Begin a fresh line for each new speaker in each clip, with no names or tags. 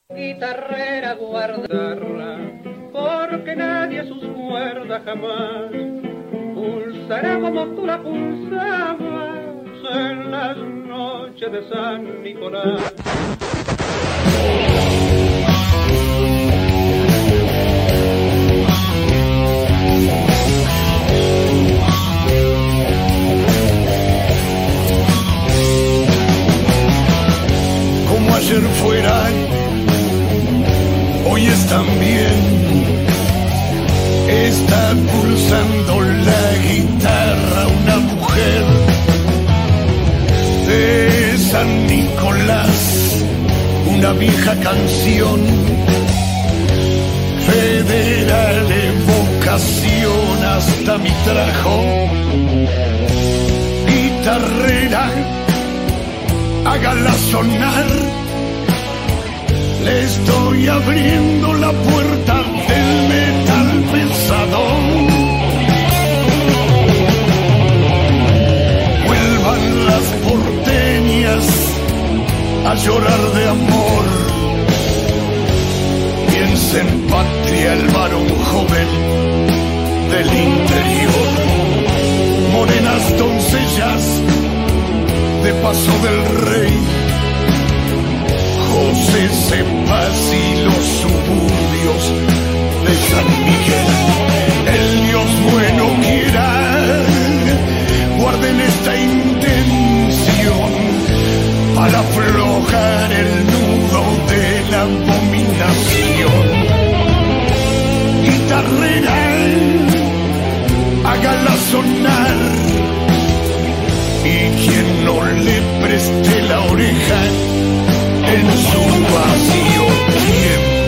Guitarrera guardarra, porque nadie sus cuerdas jamás pulsará como tú la pulsabas en las noches de San Nicolás.
Como ayer fueran, hoy están bien. Está pulsando la guitarra una mujer de San Nicolás, una vieja canción federal, evocación hasta mi trajo. Guitarrera, hágala sonar. Le estoy abriendo la puerta del metal pesado. Vuelvan las porteñas a llorar de amor. Piensa en patria el varón joven del interior. Morenas doncellas de paso del rey, José Cepaz y los suburbios de San Miguel. El Dios bueno quiera, guarden esta intención para aflojar el nudo de la abominación. Guitarrera, hágala sonar. Y quien no le preste la oreja, en su vacío tiemble.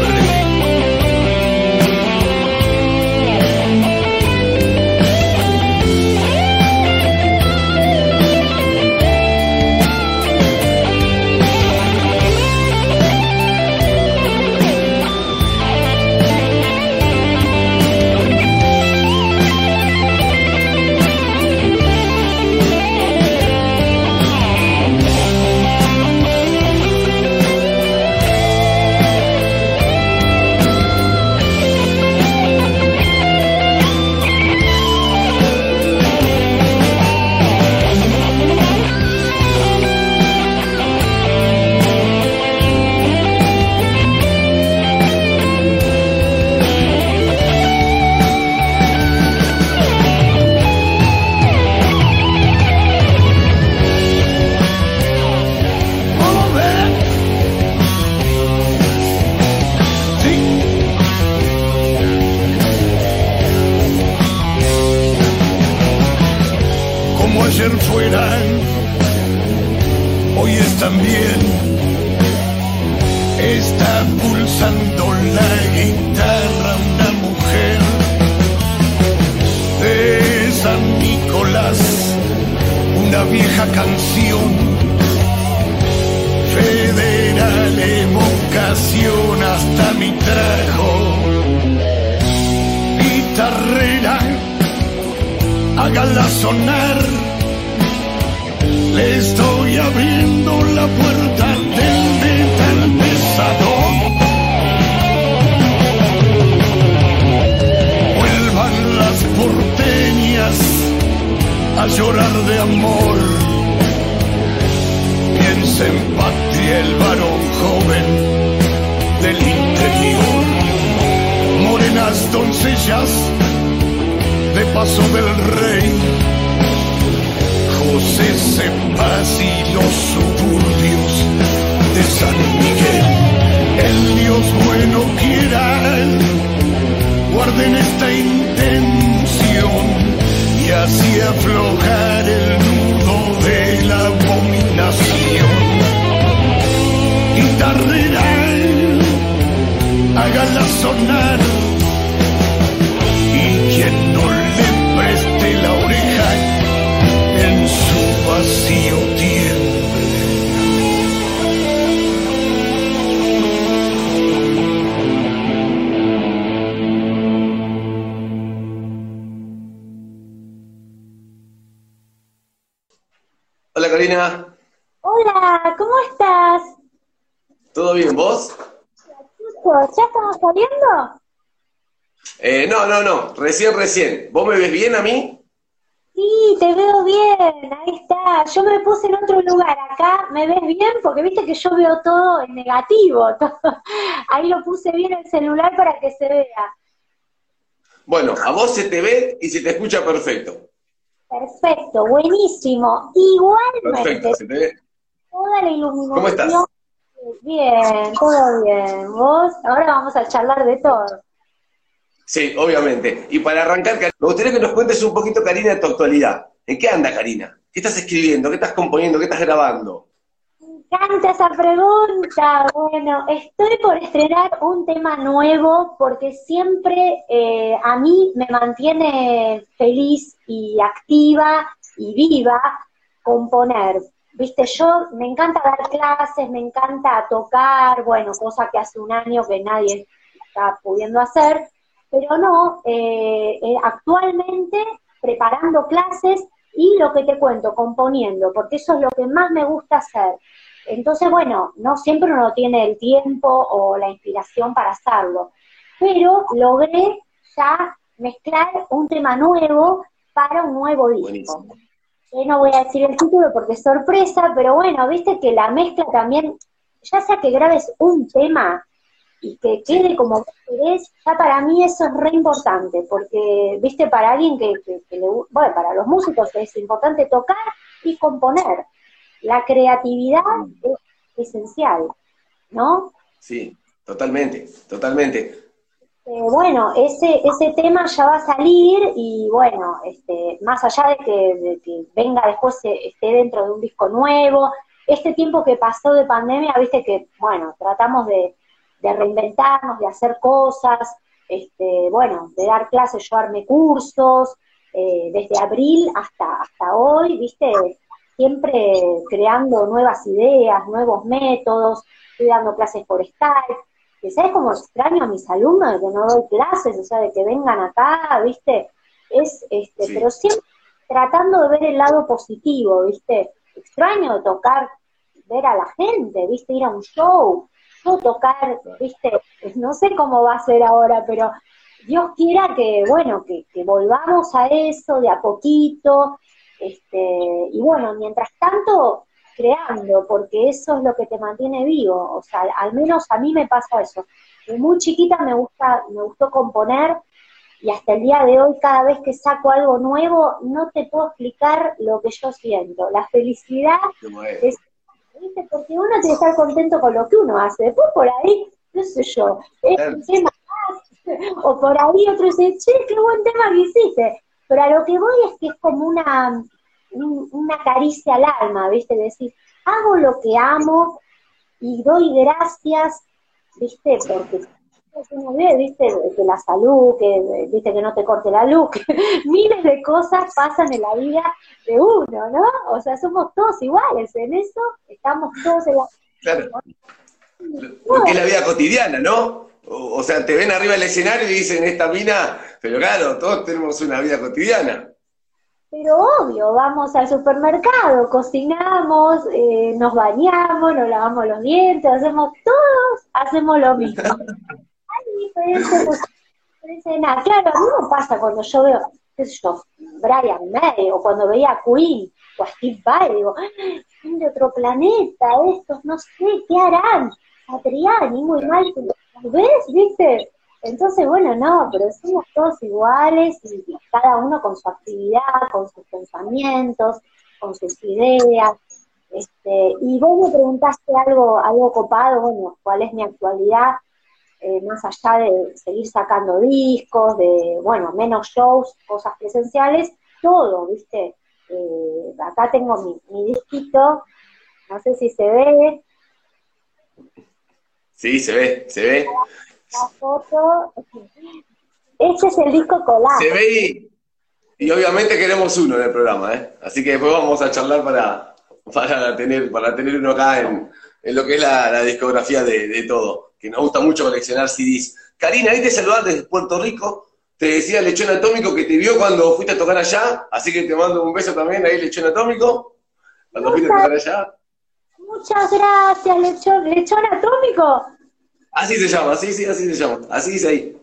Ayer fueran, hoy están bien. Está pulsando la guitarra una mujer de San Nicolás, una vieja canción federal, evocación hasta mi trajo. Guitarrera, hágala sonar. Le estoy abriendo la puerta del metal pesado. Vuelvan las porteñas a llorar de amor. Piensa en patria el varón joven del interior. Morenas doncellas de paso del rey, José Cepaz y los suburbios de San Miguel. El Dios bueno quiera, guarden esta intención y así aflojar el nudo de la abominación. Guitarrera, hágala sonar. Y quien no le preste la oreja, en su vacío tiemble.
Hola Karina.
Hola, ¿cómo estás?
¿Todo bien? ¿Vos?
¿Ya estamos saliendo?
No, recién. ¿Vos me ves bien a mí?
Sí, te veo bien, ahí está. Yo me puse en otro lugar, acá me ves bien porque viste que yo veo todo en negativo. Ahí lo puse bien el celular para que se vea.
Bueno, a vos se te ve y se te escucha perfecto.
Perfecto, buenísimo.
Perfecto,
Igualmente,
se te ve.
toda la
¿Cómo
iluminación.
estás?
Bien, todo bien. ¿Vos? Ahora vamos a charlar de todo.
Sí, obviamente. Y para arrancar, me gustaría que nos cuentes un poquito, Karina, de tu actualidad. ¿En qué anda, Karina? ¿Qué estás escribiendo? ¿Qué estás componiendo? ¿Qué estás grabando?
Me encanta esa pregunta. Bueno, estoy por estrenar un tema nuevo porque siempre a mí me mantiene feliz y activa y viva componer. Viste, yo me encanta dar clases, me encanta tocar, bueno, cosa que hace un año que nadie está pudiendo hacer, pero no, actualmente preparando clases y lo que te cuento, componiendo, porque eso es lo que más me gusta hacer. Entonces, bueno, no siempre uno tiene el tiempo o la inspiración para hacerlo, pero logré ya mezclar un tema nuevo para un nuevo disco.
Buenísimo.
No voy a decir el título porque es sorpresa, pero bueno, viste que la mezcla también, ya sea que grabes un tema y que quede como vos querés, ya para mí eso es re importante, porque, viste, para alguien bueno, para los músicos es importante tocar y componer. La creatividad es esencial, ¿no?
Sí, totalmente, totalmente.
Bueno, ese tema ya va a salir y bueno, más allá de que venga después, esté dentro de un disco nuevo, este tiempo que pasó de pandemia, viste que, bueno, tratamos de reinventarnos, de hacer cosas, bueno, de dar clases, yo armé cursos, desde abril hasta hoy, viste, siempre creando nuevas ideas, nuevos métodos, estoy dando clases por Skype, que sabes cómo extraño a mis alumnos de que no doy clases, o sea, de que vengan acá, ¿viste?
Sí.
Pero siempre tratando de ver el lado positivo, ¿viste? Extraño tocar, ver a la gente, ¿viste? Ir a un show, yo tocar, ¿viste? No sé cómo va a ser ahora, pero Dios quiera que, bueno, que volvamos a eso de a poquito, y bueno, mientras tanto creando, porque eso es lo que te mantiene vivo, o sea, al menos a mí me pasa eso. De muy chiquita me gustó componer y hasta el día de hoy cada vez que saco algo nuevo no te puedo explicar lo que yo siento. La felicidad es, ¿viste? Porque uno tiene que estar contento con lo que uno hace. Después por ahí, no sé yo, un tema más, o por ahí otro dice, che, qué buen tema que hiciste. Pero a lo que voy es que es como una caricia al alma, ¿viste? De decir, hago lo que amo y doy gracias, ¿viste? Porque uno ve, ¿viste? Que la salud, que, ¿viste? Que no te corte la luz, que miles de cosas pasan en la vida de uno, ¿no? O sea, somos todos iguales en eso, estamos todos en la...
Claro. Lo que es la vida cotidiana, ¿no? O sea, te ven arriba del escenario y dicen, esta mina, pero claro, todos tenemos una vida cotidiana.
Pero obvio, vamos al supermercado, cocinamos, nos bañamos, nos lavamos los dientes, todos hacemos lo mismo. Hay diferencia de nada. Claro, a mí me pasa cuando yo veo, qué sé yo, Brian May, o cuando veía a Queen, o a Steve Vai, digo, son de otro planeta, estos, no sé, ¿qué harán? Satriani, muy mal, ¿ves? ¿Viste? Entonces, bueno, no, pero somos todos iguales y cada uno con su actividad, con sus pensamientos, con sus ideas. Y vos me preguntaste algo copado, bueno, ¿cuál es mi actualidad? Más allá de seguir sacando discos, de, bueno, menos shows, cosas presenciales, todo, ¿viste? Acá tengo mi disquito, no sé si se ve.
Sí, se ve.
La foto. Este es el disco colado.
Se ve y obviamente queremos uno en el programa, ¿eh? Así que después vamos a charlar para tener uno acá en lo que es la discografía de todo, que nos gusta mucho coleccionar CDs. Karina, ahí te saludás desde Puerto Rico, te decía Lechón Atómico que te vio cuando fuiste a tocar allá, así que te mando un beso también ahí, Lechón Atómico, cuando fuiste a tocar allá.
Muchas gracias, Lechón Atómico.
Así se llama, sí, sí, así se llama. Así dice ahí.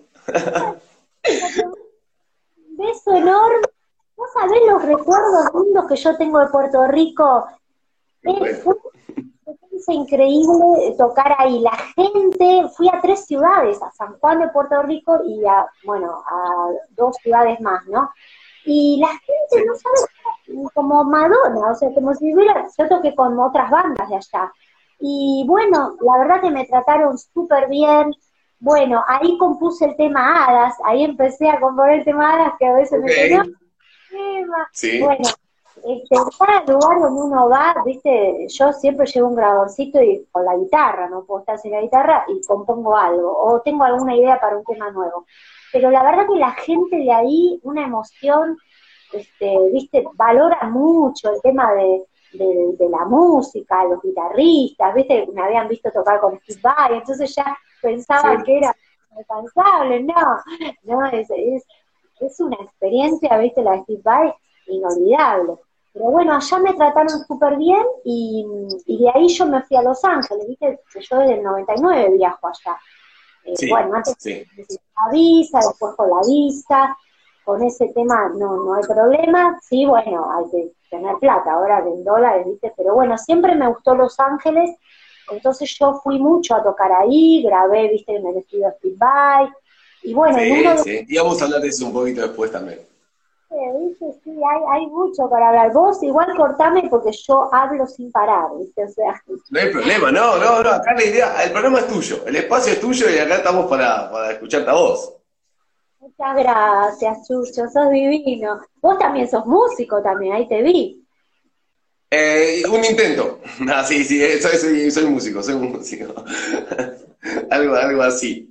Un beso enorme. ¿Vos sabés los recuerdos lindos que yo tengo de Puerto Rico?
Bueno.
Fue una experiencia increíble tocar ahí. La gente, fui a 3 ciudades, a San Juan de Puerto Rico y a 2 ciudades más, ¿no? Y la gente, no sabe, como Madonna, o sea, como si hubiera, yo toqué con otras bandas de allá. Y bueno, la verdad que me trataron súper bien. Bueno, ahí compuse el tema Hadas, ahí empecé a componer el tema Hadas, que a veces me quedó tema.
Sí.
Bueno, en cada lugar donde uno va, viste, yo siempre llevo un grabadorcito y con la guitarra, no puedo estar sin la guitarra y compongo algo, o tengo alguna idea para un tema nuevo. Pero la verdad que la gente de ahí, una emoción, viste, valora mucho el tema de la música, los guitarristas, viste, me habían visto tocar con Steve Vai, entonces ya pensaban que era alcanzable, no, es una experiencia, viste, la de Steve Vai, inolvidable. Pero bueno, allá me trataron súper bien y de ahí yo me fui a Los Ángeles, viste, que yo desde el 99 viajo allá.
Sí,
bueno, antes
sí.
la visa, después con la visa, con ese tema no hay problema, sí, bueno, hay que tener plata, ahora en dólares, viste, pero bueno, siempre me gustó Los Ángeles, entonces yo fui mucho a tocar ahí, grabé, viste, en el estudio Steve Vai, y bueno, en uno de...
Sí, y vamos a hablar de eso un poquito después también.
¿Viste? Sí, hay mucho para hablar. Vos igual cortame porque yo hablo sin parar, ¿viste? O sea...
No hay problema, no, acá la idea, el programa es tuyo, el espacio es tuyo y acá estamos para escucharte a vos.
Muchas gracias, Chucho, sos divino. Vos también sos músico también, ahí te vi.
Un intento. Ah, sí, soy músico, algo así.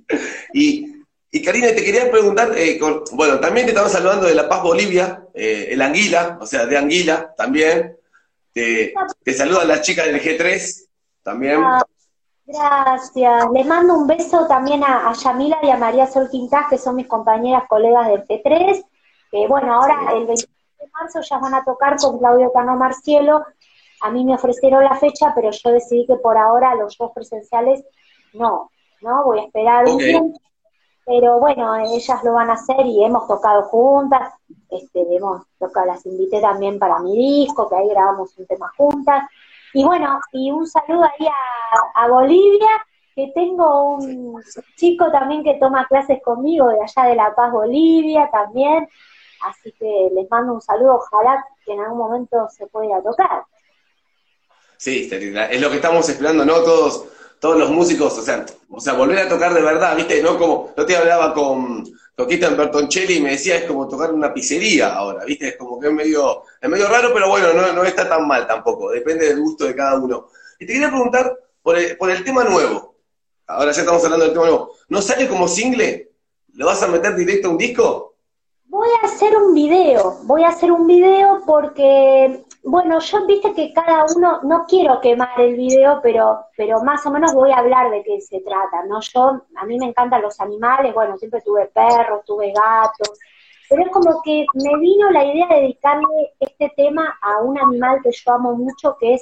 Y Karina, te quería preguntar, bueno, también te estamos saludando de La Paz, Bolivia, el Anguila, o sea, de Anguila también. Te saludan las chicas del G3 también.
Gracias. Les mando un beso también a Yamila y a María Sol Quintás, que son mis compañeras, colegas del G3, que bueno, ahora el 23 de marzo ya van a tocar con Claudio Cano Marcielo. A mí me ofrecieron la fecha, pero yo decidí que por ahora los shows presenciales no, voy a esperar un tiempo. Pero bueno, ellas lo van a hacer y hemos tocado juntas, hemos tocado, las invité también para mi disco, que ahí grabamos un tema juntas. Y bueno, y un saludo ahí a Bolivia, que tengo un chico también que toma clases conmigo de allá de La Paz, Bolivia también. Así que les mando un saludo, ojalá que en algún momento se pueda tocar.
Sí, es lo que estamos esperando, ¿no? Todos los músicos, o sea, volver a tocar de verdad, ¿viste? No como, yo te hablaba con Cristian Bertoncelli y me decía, es como tocar en una pizzería ahora, ¿viste? Es como que es medio raro, pero bueno, no está tan mal tampoco, depende del gusto de cada uno. Y te quería preguntar por el tema nuevo, ahora ya estamos hablando del tema nuevo, ¿no sale como single? ¿Lo vas a meter directo a un disco?
Voy a hacer un video porque, bueno, yo viste que cada uno, no quiero quemar el video, pero más o menos voy a hablar de qué se trata, ¿no? A mí me encantan los animales, bueno, siempre tuve perros, tuve gatos, pero es como que me vino la idea de dedicarle este tema a un animal que yo amo mucho, que es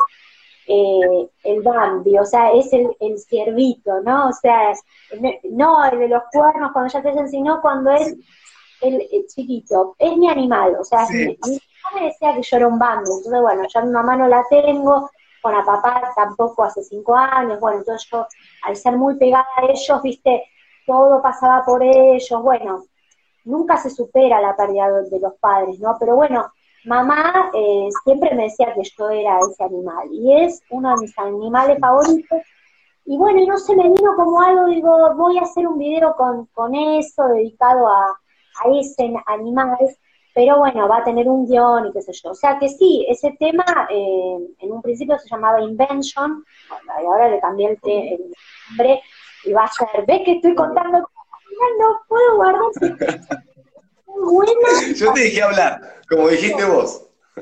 el Bambi, o sea, es el ciervito, ¿no? O sea, no el de los cuernos cuando ya crecen, sino cuando es el chiquito, es mi animal, o sea,
sí.
Mi mamá me decía que yo era un Bambi, entonces bueno, yo a mi mamá no la tengo, con a papá tampoco hace 5 años, bueno, entonces yo, al ser muy pegada a ellos, viste, todo pasaba por ellos, bueno, nunca se supera la pérdida de los padres, ¿no? Pero bueno, mamá siempre me decía que yo era ese animal, y es uno de mis animales favoritos, y bueno, y no se me vino como algo, digo, voy a hacer un video con eso, dedicado a ese animal, pero bueno, va a tener un guión y qué sé yo. O sea que sí, ese tema en un principio se llamaba Invention, bueno, y ahora le cambié el nombre y va a ser, ¿ves que estoy contando? No puedo guardar. Muy buena.
Yo te dejé hablar, como dijiste vos.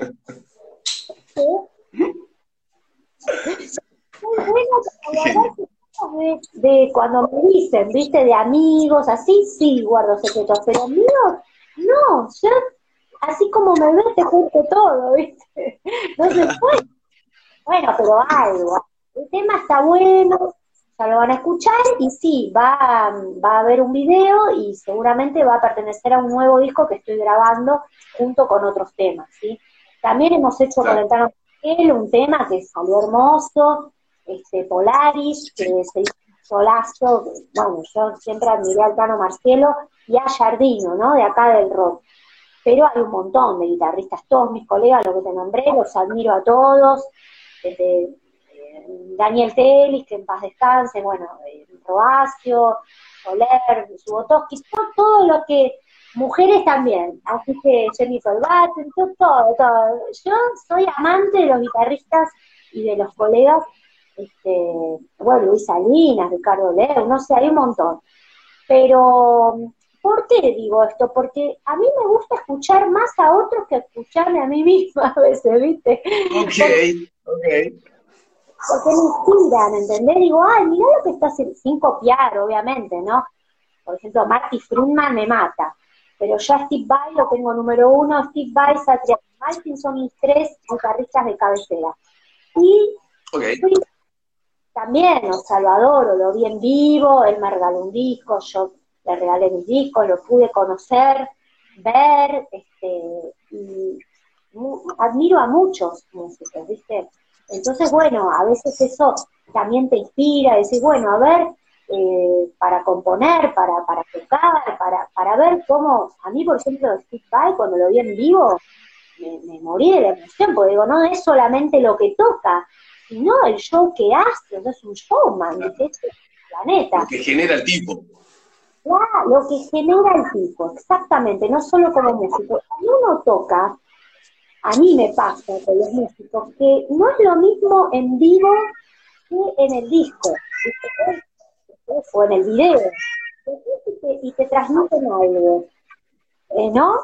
Muy buena de cuando me dicen, viste, de amigos, así sí guardo secretos, pero míos, no, yo, así como me ves, te cuento todo, viste, no se puede. Bueno, pero algo, el tema está bueno, O sea, lo van a escuchar y sí, va a haber un video y seguramente va a pertenecer a un nuevo disco que estoy grabando junto con otros temas, ¿sí? También hemos hecho con el Tano Marcielo un tema que salió hermoso, Polaris, que se hizo un solazo. Bueno, yo siempre admiré al Tano Marcielo y a Giardino, ¿no? De acá del rock. Pero hay un montón de guitarristas, todos mis colegas, lo que te nombré, los admiro a todos, desde Daniel Telis, que en paz descanse, bueno, Roacio, Soler, Subotovsky, todo lo que, mujeres también, así que Jennifer Batten, todo. Yo soy amante de los guitarristas y de los colegas, bueno, Luis Salinas, Ricardo Leu, no sé, hay un montón. Pero, ¿por qué digo esto? Porque a mí me gusta escuchar más a otros que escucharme a mí misma a veces, ¿viste?
Ok.
Porque me inspiran, ¿entendés? Digo, ay, mirá lo que está haciendo, sin copiar, obviamente, ¿no? Por ejemplo, Marty Friedman me mata, pero ya Steve Vai lo tengo número 1, Steve Vai, Satriani Malkin son mis 3 guitarristas de cabecera. Y también, o sea, lo adoro, lo vi en vivo, él me regaló un disco, yo le regalé mis discos, lo pude conocer, ver, y admiro a muchos músicos, ¿viste? Entonces, bueno, a veces eso también te inspira, decir, bueno, a ver, para componer, para tocar, para ver cómo, a mí, por ejemplo, Steve Vai, cuando lo vi en vivo, me morí de la emoción, porque digo, no es solamente lo que toca, sino el show que hace, no es un showman, ¿viste? Es el planeta.
Lo que genera el tipo.
Claro, lo que genera el tipo, exactamente, no solo como músico. Cuando uno toca, a mí me pasa con los músicos, que no es lo mismo en vivo que en el disco, o en el video, y te transmiten algo, ¿no?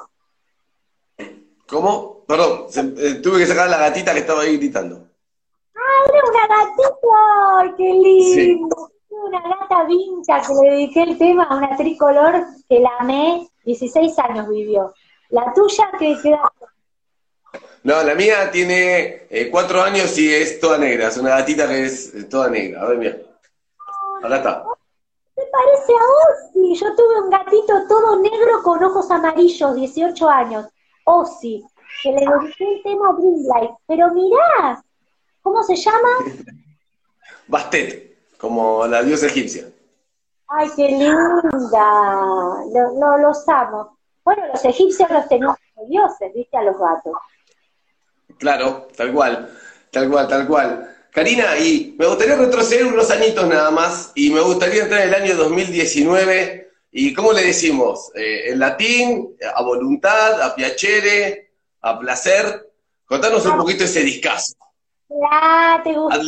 ¿Cómo? Perdón, tuve que sacar a la gatita que estaba ahí gritando.
¡Ah, era una gatita! ¡Ay, qué lindo! Sí. Una gata vincha que le dediqué el tema a una tricolor que la amé, 16 años vivió. La tuya, que queda...
No, la mía tiene 4 años y es toda negra. Es una gatita que es toda negra. A ver, mira. Acá está.
Me parece a Ozzy. Yo tuve un gatito todo negro con ojos amarillos, 18 años. Ozzy, que le dediqué el tema Green Light. Pero mirá, ¿cómo se llama?
Bastet, como la diosa egipcia.
Ay, qué linda. Los amo. Bueno, los egipcios los tenían como dioses, ¿viste? A los gatos.
Claro, tal cual. Karina, y me gustaría retroceder unos añitos nada más, y me gustaría entrar en el año 2019, y ¿cómo le decimos? En latín, a voluntad, a piacere, a placer. Contanos un poquito ese discazo.
¿Te gustó?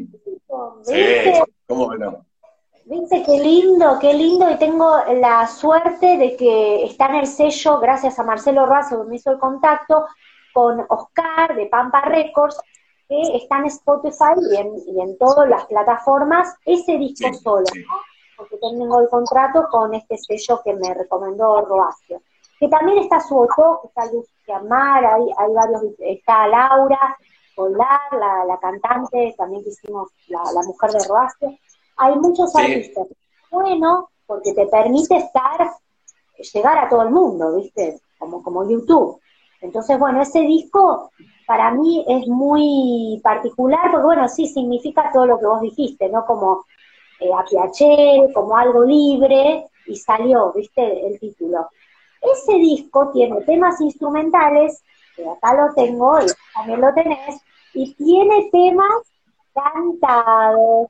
Sí, ¿cómo que no?
¿Viste qué lindo? Y tengo la suerte de que está en el sello, gracias a Marcelo Razo, que me hizo el contacto, con Oscar de Pampa Records, que está en Spotify y en todas las plataformas, ese disco solo, ¿no? Porque tengo el contrato con este sello que me recomendó Roacio. Que también está Subotovsky, está Lucia Mar, hay varios, está Laura Polar, la cantante, también que hicimos la mujer de Roacio. Hay muchos artistas. Bueno, porque te permite llegar a todo el mundo, ¿viste? Como YouTube. Entonces, bueno, ese disco para mí es muy particular, porque bueno, sí, significa todo lo que vos dijiste, ¿no? Como a piacere, como algo libre, y salió, ¿viste? El título. Ese disco tiene temas instrumentales, que acá lo tengo, y también lo tenés, y tiene temas cantados.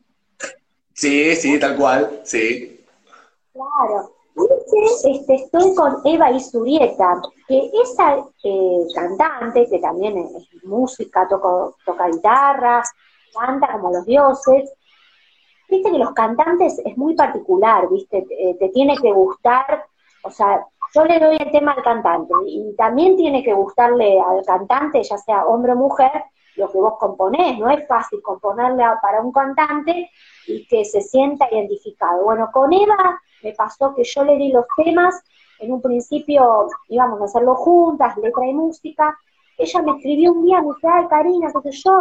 Sí, tal cual, sí.
Claro. Estoy con Eva Isurieta, que esa cantante, que también es música, toca guitarra, canta como los dioses. Viste que los cantantes es muy particular, viste, te tiene que gustar, o sea, yo le doy el tema al cantante, y también tiene que gustarle al cantante, ya sea hombre o mujer, lo que vos componés. No es fácil componerle para un cantante y que se sienta identificado. Bueno, con Eva me pasó que yo le di los temas, en un principio íbamos a hacerlo juntas, letra y música. Ella me escribió un día, me dice, ay, Karina, qué sé yo,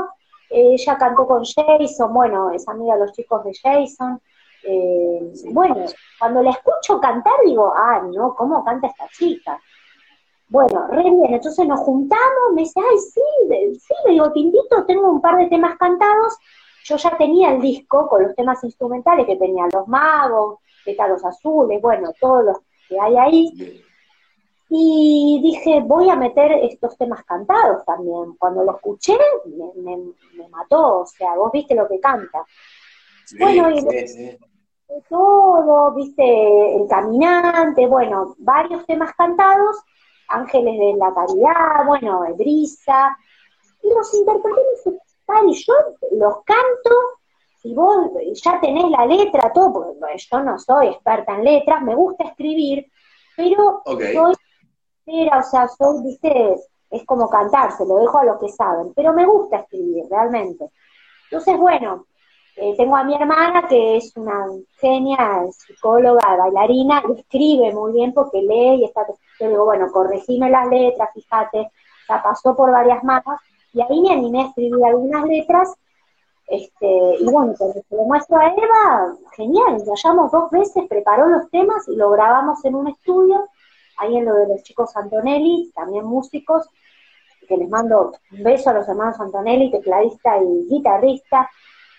ella cantó con Jason, bueno, es amiga de los chicos de Jason. Bueno, cuando la escucho cantar digo, ah, no, ¿cómo canta esta chica? Bueno, re bien, entonces nos juntamos, me dice, ay, sí, sí, le digo, te invito, tengo un par de temas cantados. Yo ya tenía el disco con los temas instrumentales que tenían Los Magos, Pétalos Azules, bueno, todos los que hay ahí. Y dije, voy a meter estos temas cantados también. Cuando lo escuché, me mató, o sea, vos viste lo que canta.
Sí,
Bueno, y
sí.
todo, viste, El Caminante, bueno, varios temas cantados, Ángeles de la Caridad, bueno, Brisa, y los interpreté y dije, y yo los canto, y vos ya tenés la letra, todo, porque bueno, yo no soy experta en letras, me gusta escribir, pero soy, o sea, soy, viste, es como cantar, se lo dejo a los que saben, pero me gusta escribir, realmente. Entonces, bueno, tengo a mi hermana, que es una genia, psicóloga, bailarina, y escribe muy bien porque lee y está... Yo digo, bueno, corregime las letras, fíjate, ya pasó por varias manos, y ahí me animé a escribir algunas letras, y bueno, cuando se lo muestro a Eva, genial, ensayamos 2 veces, preparó los temas y lo grabamos en un estudio, ahí en lo de los chicos Antonelli, también músicos, que les mando un beso a los hermanos Antonelli, tecladista y guitarrista.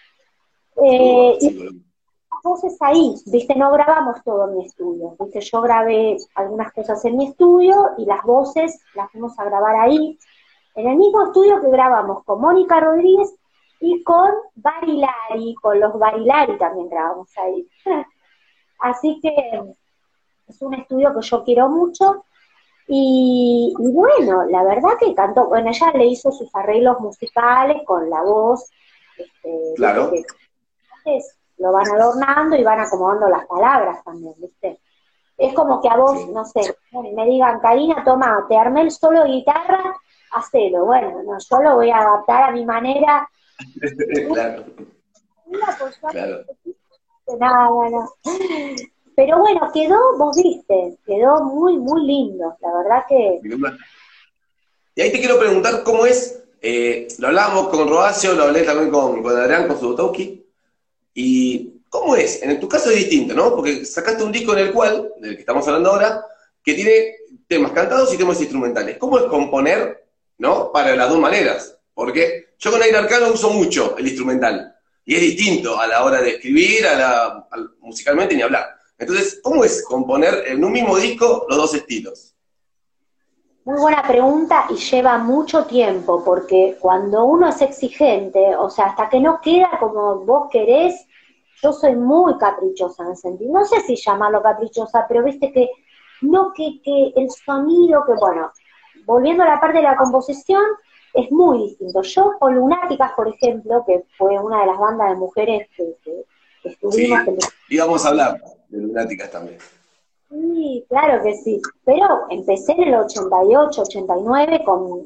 Y las voces ahí, viste, no grabamos todo en mi estudio, viste, yo grabé algunas cosas en mi estudio y las voces las fuimos a grabar ahí, en el mismo estudio que grabamos con Mónica Rodríguez y con Barilari, con los Barilari también grabamos ahí. Así que es un estudio que yo quiero mucho. Y bueno, la verdad que cantó, bueno, ella le hizo sus arreglos musicales con la voz,
Claro.
¿viste? Que lo van adornando y van acomodando las palabras también, ¿viste? Es como que a vos, no sé, me digan, Karina, toma, te armé el solo de guitarra, hacelo. Bueno, no, yo lo voy a adaptar a mi manera.
Claro.
Claro. No. Pero bueno, quedó, vos viste, quedó muy, muy lindo, la verdad que...
Y ahí te quiero preguntar cómo es, lo hablábamos con Roacio, lo hablé también con Adrián, con Subotowski, y cómo es, en tu caso es distinto, ¿no? Porque sacaste un disco del que estamos hablando ahora, que tiene temas cantados y temas instrumentales. ¿Cómo es componer, ¿no? Para las dos maneras, porque yo con Aire Arcano uso mucho el instrumental, y es distinto a la hora de escribir, musicalmente ni hablar. Entonces, ¿cómo es componer en un mismo disco los dos estilos?
Muy buena pregunta y lleva mucho tiempo, porque cuando uno es exigente, o sea, hasta que no queda como vos querés, yo soy muy caprichosa en ese sentido. No sé si llamarlo caprichosa, pero viste que no que el sonido, que bueno, volviendo a la parte de la composición, es muy distinto. Yo con Lunáticas, por ejemplo, que fue una de las bandas de mujeres que estuvimos...
Sí, íbamos a hablar de Lunáticas también.
Sí, claro que sí, pero empecé en el 88, 89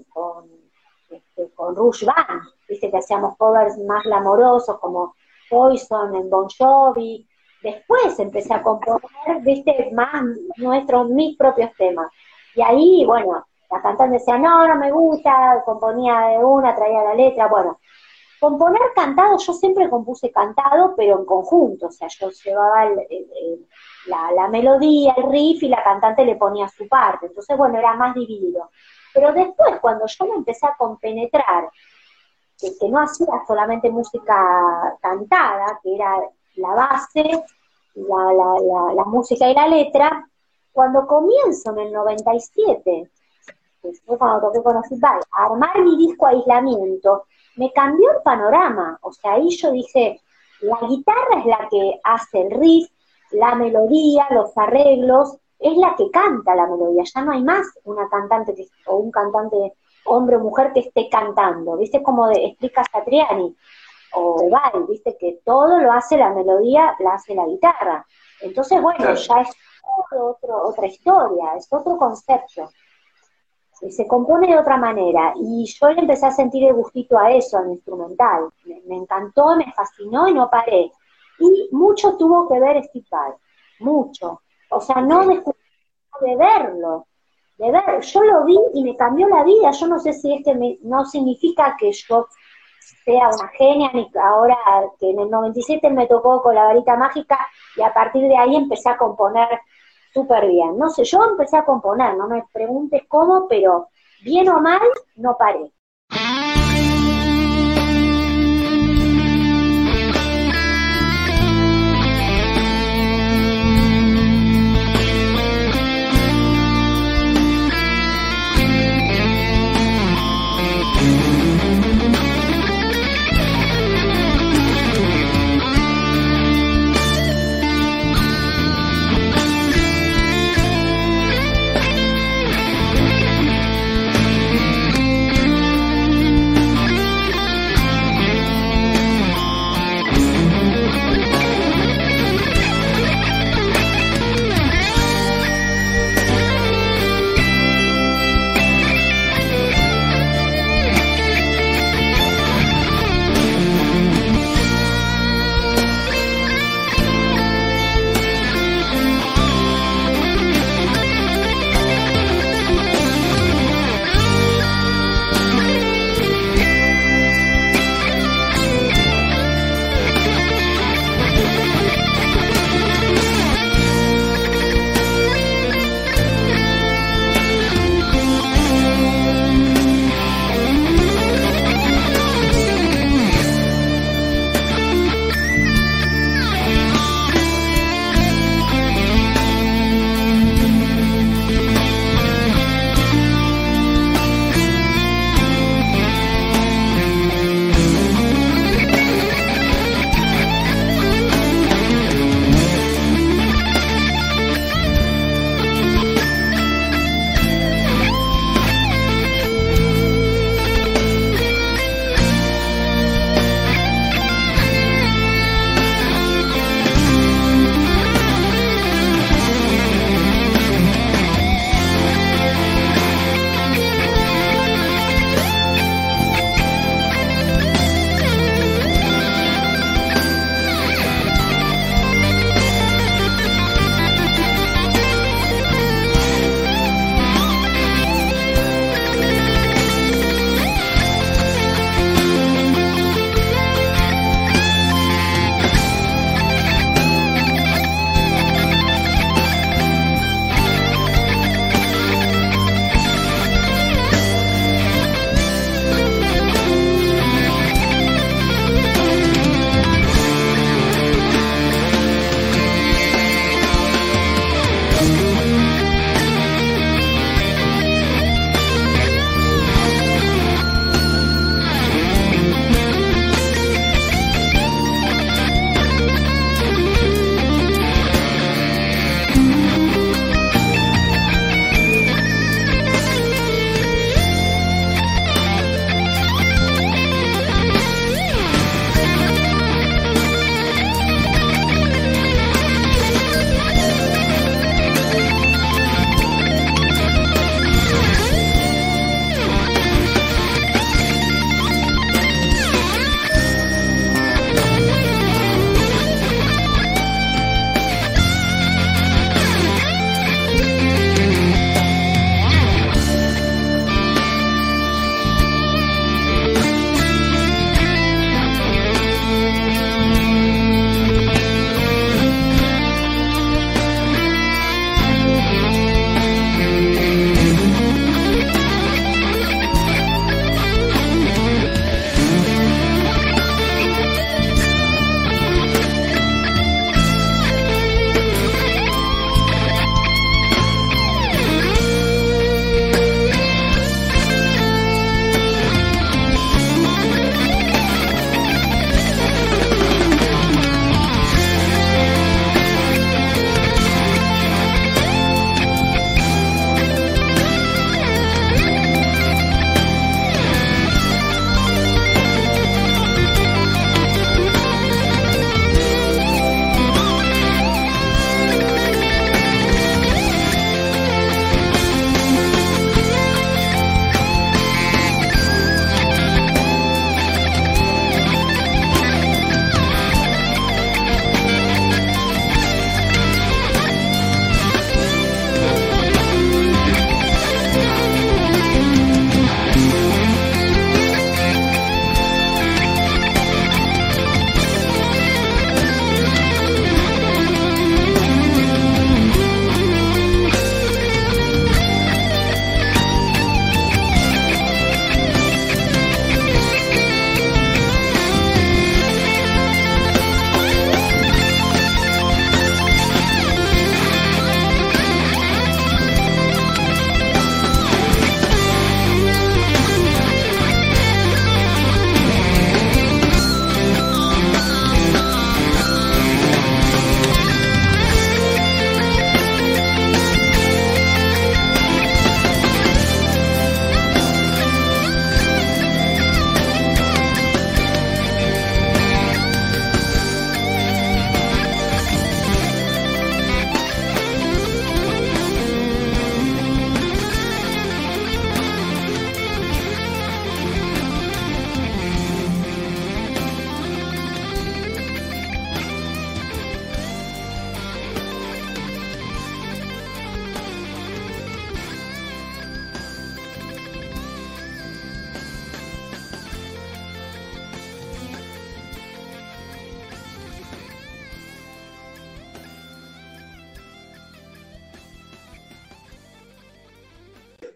con Rush Band, viste que hacíamos covers más glamorosos como Poison, en Bon Jovi, después empecé a componer, viste, más mis propios temas, y ahí, bueno, la cantante decía, no me gusta, componía de una, traía la letra, bueno, componer cantado, yo siempre compuse cantado, pero en conjunto, o sea, yo llevaba la melodía, el riff, y la cantante le ponía su parte, entonces, bueno, era más dividido. Pero después, cuando yo me empecé a compenetrar, que no hacía solamente música cantada, que era la base, la música y la letra, cuando comienzo en el 97, que fue cuando toqué con Occidental, a armar mi disco Aislamiento, me cambió el panorama, o sea, ahí yo dije, la guitarra es la que hace el riff, la melodía, los arreglos, es la que canta la melodía, ya no hay más una cantante o un cantante hombre o mujer que esté cantando, ¿viste? Como explica Satriani, o Val, ¿viste? Que todo lo hace la melodía, la hace la guitarra. Entonces, bueno, ya es otra historia, es otro concepto. Se compone de otra manera, y yo le empecé a sentir el gustito a eso, al instrumental, me encantó, me fascinó y no paré, y mucho tuvo que ver Steve Vai, mucho, o sea, no de verlo, yo lo vi y me cambió la vida. Yo no sé si es que no significa que yo sea una genia, ni ahora que en el 97 me tocó con la varita mágica y a partir de ahí empecé a componer súper bien. No sé, yo empecé a componer, no me preguntes cómo, pero bien o mal, no paré.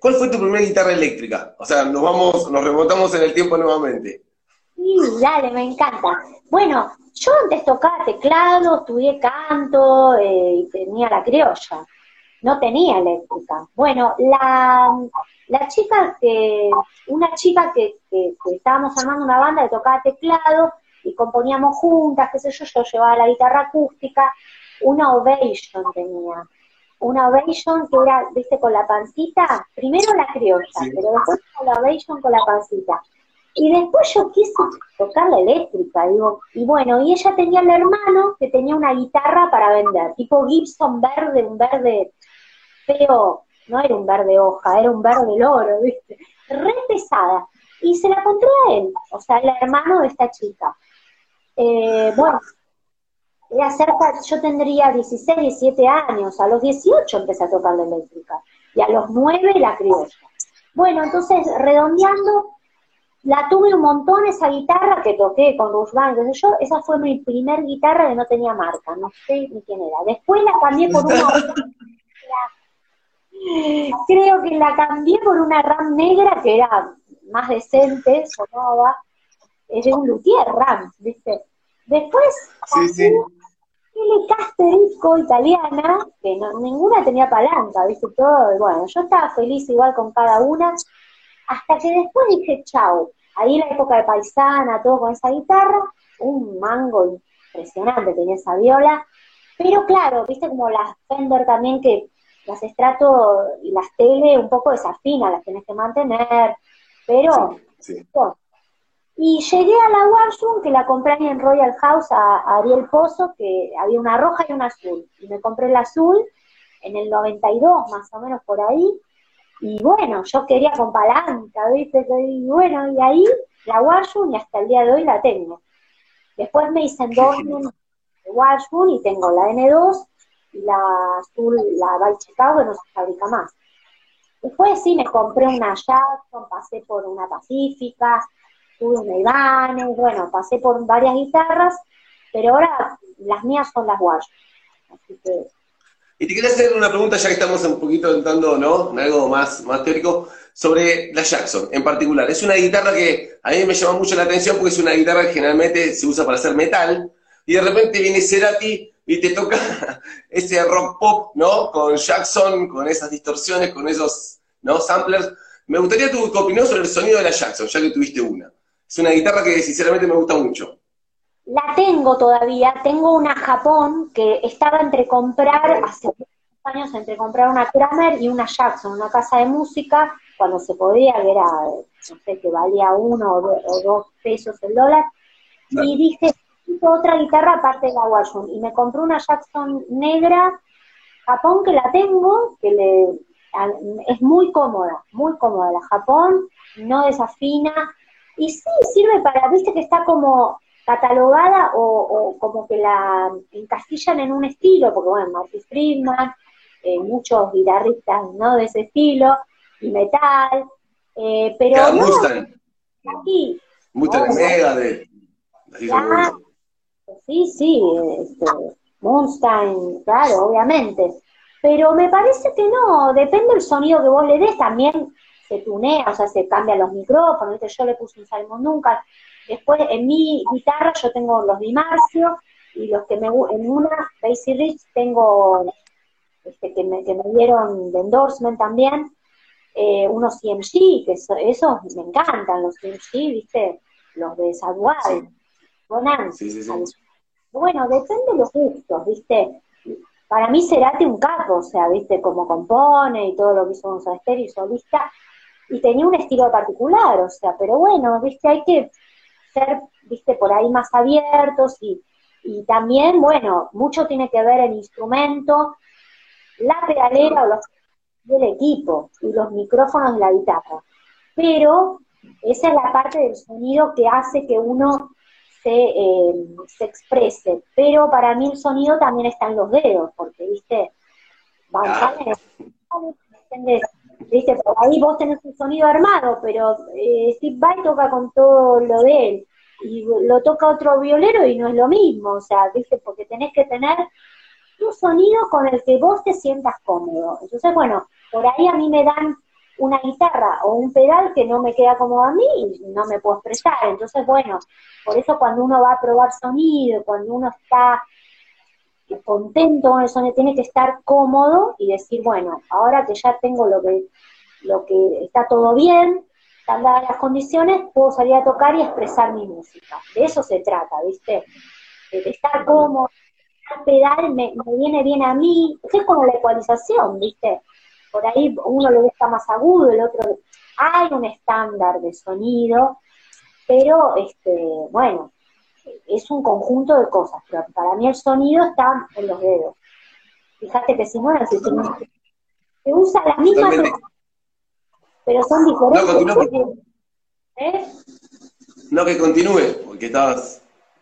¿Cuál fue tu primera guitarra eléctrica? O sea, nos remontamos en el tiempo nuevamente.
Sí, dale, me encanta. Bueno, yo antes tocaba teclado, estudié canto y tenía la criolla. No tenía eléctrica. Bueno, una chica que estábamos armando una banda que tocaba teclado y componíamos juntas, qué sé yo llevaba la guitarra acústica, una Ovation tenía. Una Ovation que era, viste, con la pancita, primero la criolla,
Sí.
pero después la Ovation con la pancita. Y después yo quise tocar la eléctrica, digo, y bueno, y ella tenía el hermano que tenía una guitarra para vender, tipo Gibson verde, un verde feo, no era un verde hoja, era un verde loro, ¿viste? Re pesada. Y se la compré a él, o sea, el hermano de esta chica. Bueno, era cerca, yo tendría 16, 17 años, a los 18 empecé a tocar la eléctrica, y a los 9 la criolla. Bueno, entonces, redondeando, la tuve un montón esa guitarra que toqué con Rush Band, qué sé yo, esa fue mi primer guitarra que no tenía marca, no sé ni quién era. Después la cambié por una... Creo que la cambié por una RAM negra que era más decente, sonaba, es de un luthier RAM, ¿viste? Después
Sí.
Telecaster disco italiana, que ninguna tenía palanca, ¿viste? Todo, y bueno, yo estaba feliz igual con cada una, hasta que después dije, chau, ahí en la época de Paisana, todo con esa guitarra, un mango impresionante tenía esa viola, pero claro, viste como las Fender también, que las Strato y las Tele un poco desafinan, las tenés que mantener, pero...
Sí.
bueno. Y llegué a la Warsham, que la compré ahí en Royal House a Ariel Pozo, que había una roja y una azul, y me compré la azul en el 92, más o menos por ahí, y bueno, yo quería con palanca, ¿viste? Y bueno, y ahí la Warsham, y hasta el día de hoy la tengo. Después me hice endorsement de Warsham y tengo la N2 y la azul, la By Chicago, que no se fabrica más. Después sí me compré una Jackson, pasé por una Pacífica, tuve una Ibanez, bueno, pasé por varias guitarras, pero ahora las mías son las Warsham. Así que...
Y te quería hacer una pregunta, ya que estamos un poquito entrando, ¿no?, en algo más teórico, sobre la Jackson en particular. Es una guitarra que a mí me llama mucho la atención porque es una guitarra que generalmente se usa para hacer metal, y de repente viene Cerati y te toca ese rock pop, ¿no?, con Jackson, con esas distorsiones, con esos, ¿no?, samplers. Me gustaría tu opinión sobre el sonido de la Jackson, ya que tuviste una. Es una guitarra que sinceramente me gusta mucho.
La tengo todavía, tengo una Japón que estaba entre comprar, hace muchos años, entre comprar una Kramer y una Jackson, una casa de música, cuando se podía, que era, no sé, que valía 1 o 2 pesos el dólar,
Claro.
y dije, necesito otra guitarra aparte de la Warsham, y me compré una Jackson negra, Japón, que la tengo, es muy cómoda la Japón, no desafina, y sí sirve para, viste que está como catalogada o como que la encasillan en un estilo, porque bueno, Marty Friedman, muchos guitarristas, ¿no?, de ese estilo, y metal, pero
Claro,
no,
Mustang.
aquí,
Mustang
no,
Megadeth. Así son buenos.
sí, Mustang, claro, obviamente. Pero me parece que no, depende del sonido que vos le des, también se tunea, o sea, se cambian los micrófonos, ¿viste? Yo le puse un Simon Nunca. Después, en mi guitarra yo tengo los Di Marcio, y los que en una Basie Rich tengo, que me dieron de endorsement también, unos CMG, que esos me encantan, los CMG, ¿viste? Los de Sadwell.
Sí.
Bonan.
Sí.
Bueno, depende de los gustos, ¿viste? Para mí Cerati un capo, o sea, ¿viste? Como compone y todo lo que hizo con Soda Stereo y solista, y tenía un estilo particular, o sea, pero bueno, ¿viste? Hay que ser, ¿viste? Por ahí más abiertos y también, bueno, mucho tiene que ver el instrumento, la pedalera o los del equipo y los micrófonos de la guitarra. Pero esa es la parte del sonido que hace que uno se exprese. Pero para mí el sonido también está en los dedos, porque, ¿viste? ¿Viste? Por ahí vos tenés un sonido armado, pero Steve Vai toca con todo lo de él. Y lo toca otro violero y no es lo mismo, o sea, ¿viste? Porque tenés que tener un sonido con el que vos te sientas cómodo. Entonces, bueno, por ahí a mí me dan una guitarra o un pedal que no me queda cómodo a mí y no me puedo expresar. Entonces, bueno, por eso cuando uno va a probar sonido, cuando uno está contento con el sonido, tiene que estar cómodo y decir, bueno, ahora que ya tengo lo que está todo bien, están dadas las condiciones, puedo salir a tocar y expresar mi música. De eso se trata, ¿viste? De estar cómodo, el pedal me viene bien a mí, es como la ecualización, ¿viste? Por ahí uno le gusta más agudo, el otro... Hay un estándar de sonido, pero, bueno, es un conjunto de cosas, pero para mí el sonido está en los dedos. Fíjate que si no, se usa la misma, pero son diferentes.
No, no, que continúe, porque estabas...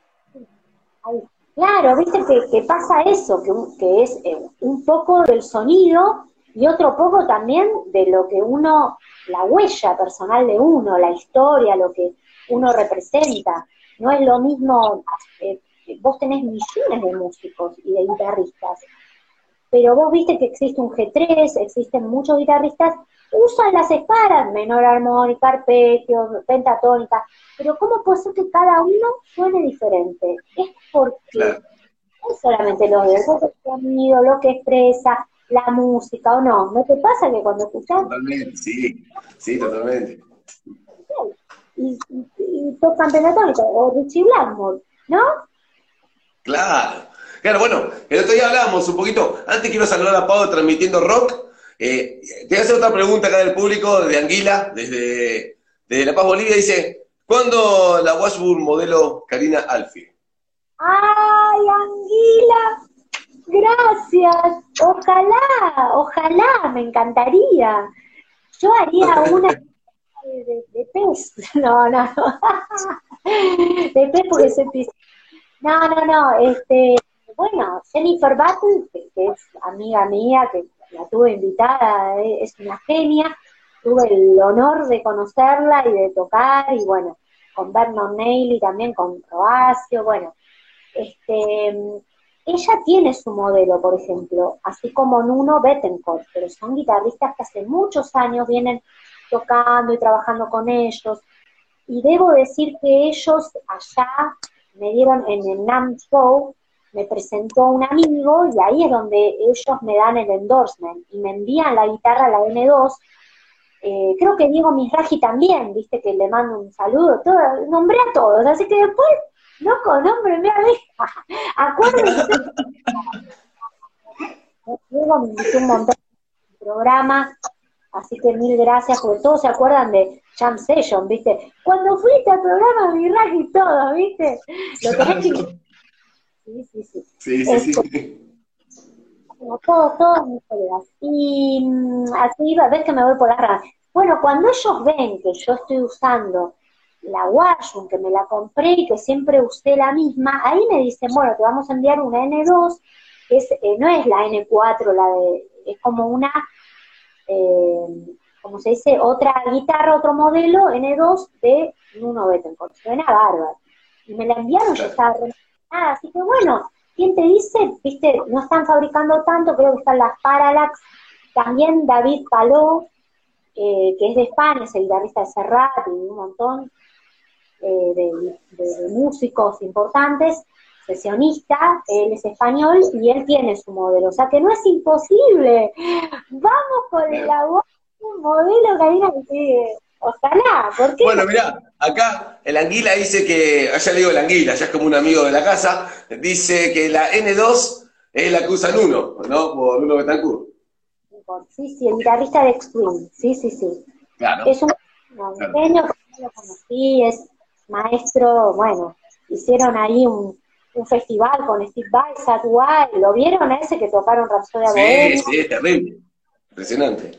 Claro, viste que pasa eso, que es un poco del sonido y otro poco también de lo que uno, la huella personal de uno, la historia, lo que uno representa. No es lo mismo, vos tenés millones de músicos y de guitarristas, pero vos viste que existe un G3, existen muchos guitarristas, usan las escalas, menor armónica, arpegio, pentatónica, pero ¿cómo puede ser que cada uno suene diferente? Es porque no es solamente lo de el sonido, lo que expresa, la música, ¿o no? ¿No te pasa que cuando escuchás?
Totalmente, sí, totalmente.
Y tocan pentatónica, o Richie Blackmore, ¿no?
Claro, bueno, el otro día hablábamos un poquito, antes quiero saludar a Pau transmitiendo rock, te voy a hacer otra pregunta acá del público, de Anguila, desde La Paz, Bolivia, dice, ¿cuándo la Washburn modelo Karina Alfie?
¡Ay, Anguila! Gracias, ojalá, me encantaría. Yo haría una de pez, no, de pez porque soy piscina. No, bueno, Jennifer Button, que es amiga mía, que la tuve invitada, es una genia, tuve el honor de conocerla y de tocar, y bueno, con Vernon Neely también, con Croacio, bueno, ella tiene su modelo, por ejemplo, así como Nuno Bettencourt, pero son guitarristas que hace muchos años vienen tocando y trabajando con ellos, y debo decir que ellos allá me dieron en el NAMM Show, me presentó un amigo y ahí es donde ellos me dan el endorsement y me envían la guitarra, la N2, creo que Diego Mizrahi también, viste que le mando un saludo, nombré a todos, así que después, loco, nómbrenme a mí, acuérdense. Diego me invitó un montón de programas, así que mil gracias, porque todos se acuerdan de Jam Session, ¿viste? Cuando fuiste al programa Mizrahi y todo, ¿viste? Lo tenés que... Sí. Como todos mis colegas. Y así ves que me voy por las ramas. Bueno, cuando ellos ven que yo estoy usando la Washburn, que me la compré y que siempre usé la misma, ahí me dicen, bueno, te vamos a enviar una N2, que no es la N4, es como una, como se dice, otra guitarra, otro modelo, N2 de Nuno Bettencourt. Suena bárbaro. Y me la enviaron, yo estaba así que bueno, ¿quién te dice? Viste, no están fabricando tanto, creo que están las Parallax, también David Paló, que es de España, es el guitarrista de Serrat y un montón de músicos importantes, sesionista, él es español y él tiene su modelo, o sea que no es imposible, vamos con un modelo que hay que ojalá, ¿por qué?
Bueno, mirá, acá el Anguila dice que, allá le digo el Anguila, ya es como un amigo de la casa, dice que la N2 es la que usan uno, ¿no? Por Nuno Bettencourt.
Sí, el guitarrista de Extreme, sí.
Claro.
Es un genio, que lo conocí, es maestro, bueno, hicieron ahí un festival con Steve Vai, Zach Wild, ¿lo vieron a ese que tocaron Rhapsodia Bohemia?
Sí, es terrible, impresionante.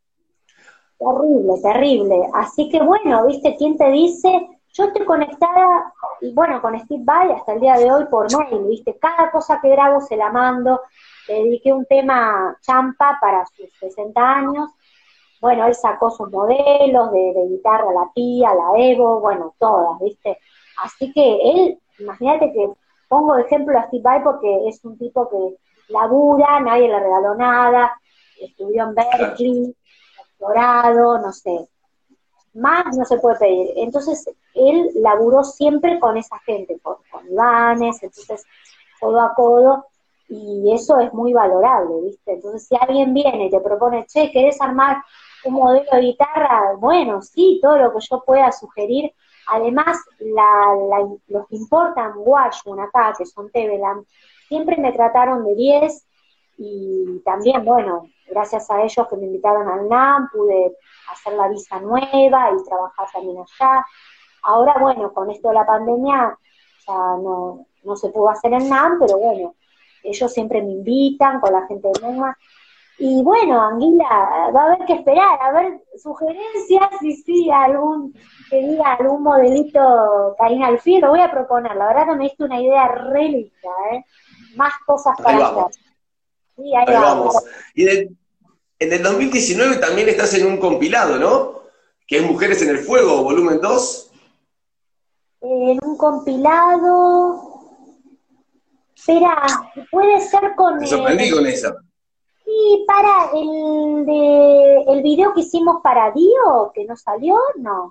Terrible. Así que bueno, ¿viste? ¿Quién te dice? Yo estoy conectada, y bueno, con Steve Vai hasta el día de hoy por mail, ¿viste? Cada cosa que grabo se la mando. Le dediqué un tema champa para sus 60 años. Bueno, él sacó sus modelos de guitarra, la Pia, la Evo, bueno, todas, ¿viste? Así que él, imagínate que pongo de ejemplo a Steve Vai porque es un tipo que labura, nadie le regaló nada, estudió en Berkeley, dorado, no sé, más no se puede pedir. Entonces, él laburó siempre con esa gente, con Ibanes, entonces, codo a codo, y eso es muy valorable, ¿viste? Entonces, si alguien viene y te propone, che, ¿querés armar un modelo de guitarra? Bueno, sí, todo lo que yo pueda sugerir. Además, los que importan Washburn acá, que son Teveland, siempre me trataron de 10, y también, bueno, gracias a ellos que me invitaron al NAM, pude hacer la visa nueva y trabajar también allá. Ahora, bueno, con esto de la pandemia ya no se pudo hacer el NAM, pero bueno, ellos siempre me invitan con la gente de NEMA. Y bueno, Anguila, va a haber que esperar, a ver sugerencias, y sí, que diga algún modelito Karina Alfil, lo voy a proponer. La verdad que me diste una idea re linda, ¿eh? Más cosas
Ahí
para hacer.
vamos,
Sí, ahí
ahí
vamos.
vamos. Y en el 2019 también estás en un compilado, ¿no? Que es Mujeres en el Fuego, volumen 2.
En un compilado. Espera, puede ser con.
Te sorprendí con esa.
Sí, para el video que hicimos para Dio, que no salió, no.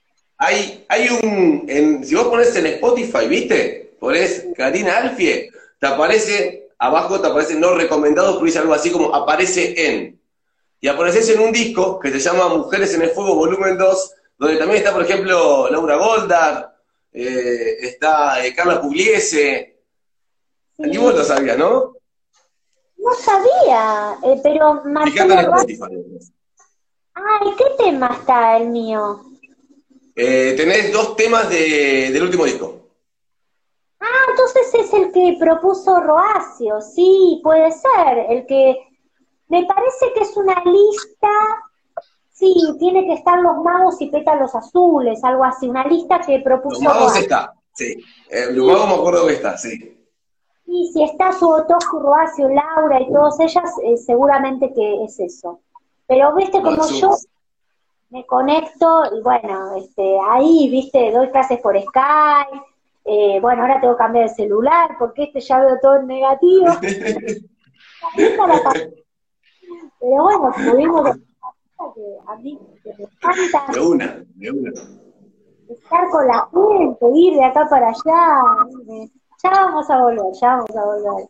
Si vos pones en Spotify, ¿viste? Ponés Karina Alfie, te aparece, abajo te aparece no recomendado, pero dice algo así como aparece en. Y apareces en un disco que se llama Mujeres en el Fuego, volumen 2, donde también está, por ejemplo, Laura Goldar, está Carla Pugliese.
Sí.
Y vos lo sabías, ¿no?
No sabía, pero
Fíjate en
Marcelo
Spotify.
Ay, ¿qué tema está el mío?
Tenés 2 temas del último disco.
Ah, entonces es el que propuso Roacio, sí, puede ser, el que me parece que es una lista, sí, tiene que estar Los Magos y Pétalos Azules, algo así, una lista que
Los
propuso
Magos
Roacio.
está, sí. Los Magos me acuerdo que está, sí.
Y si está su Otoku, Roacio, Laura y todas ellas, seguramente que es eso. Pero viste, como yo me conecto, y bueno, ahí, viste, doy clases por Skype, bueno, ahora tengo que cambiar el celular, porque ya veo todo en negativo. Pero bueno, pudimos que a mí que me encanta
De una.
estar con la gente, ir de acá para allá. Ya vamos a volver, ya vamos a volver.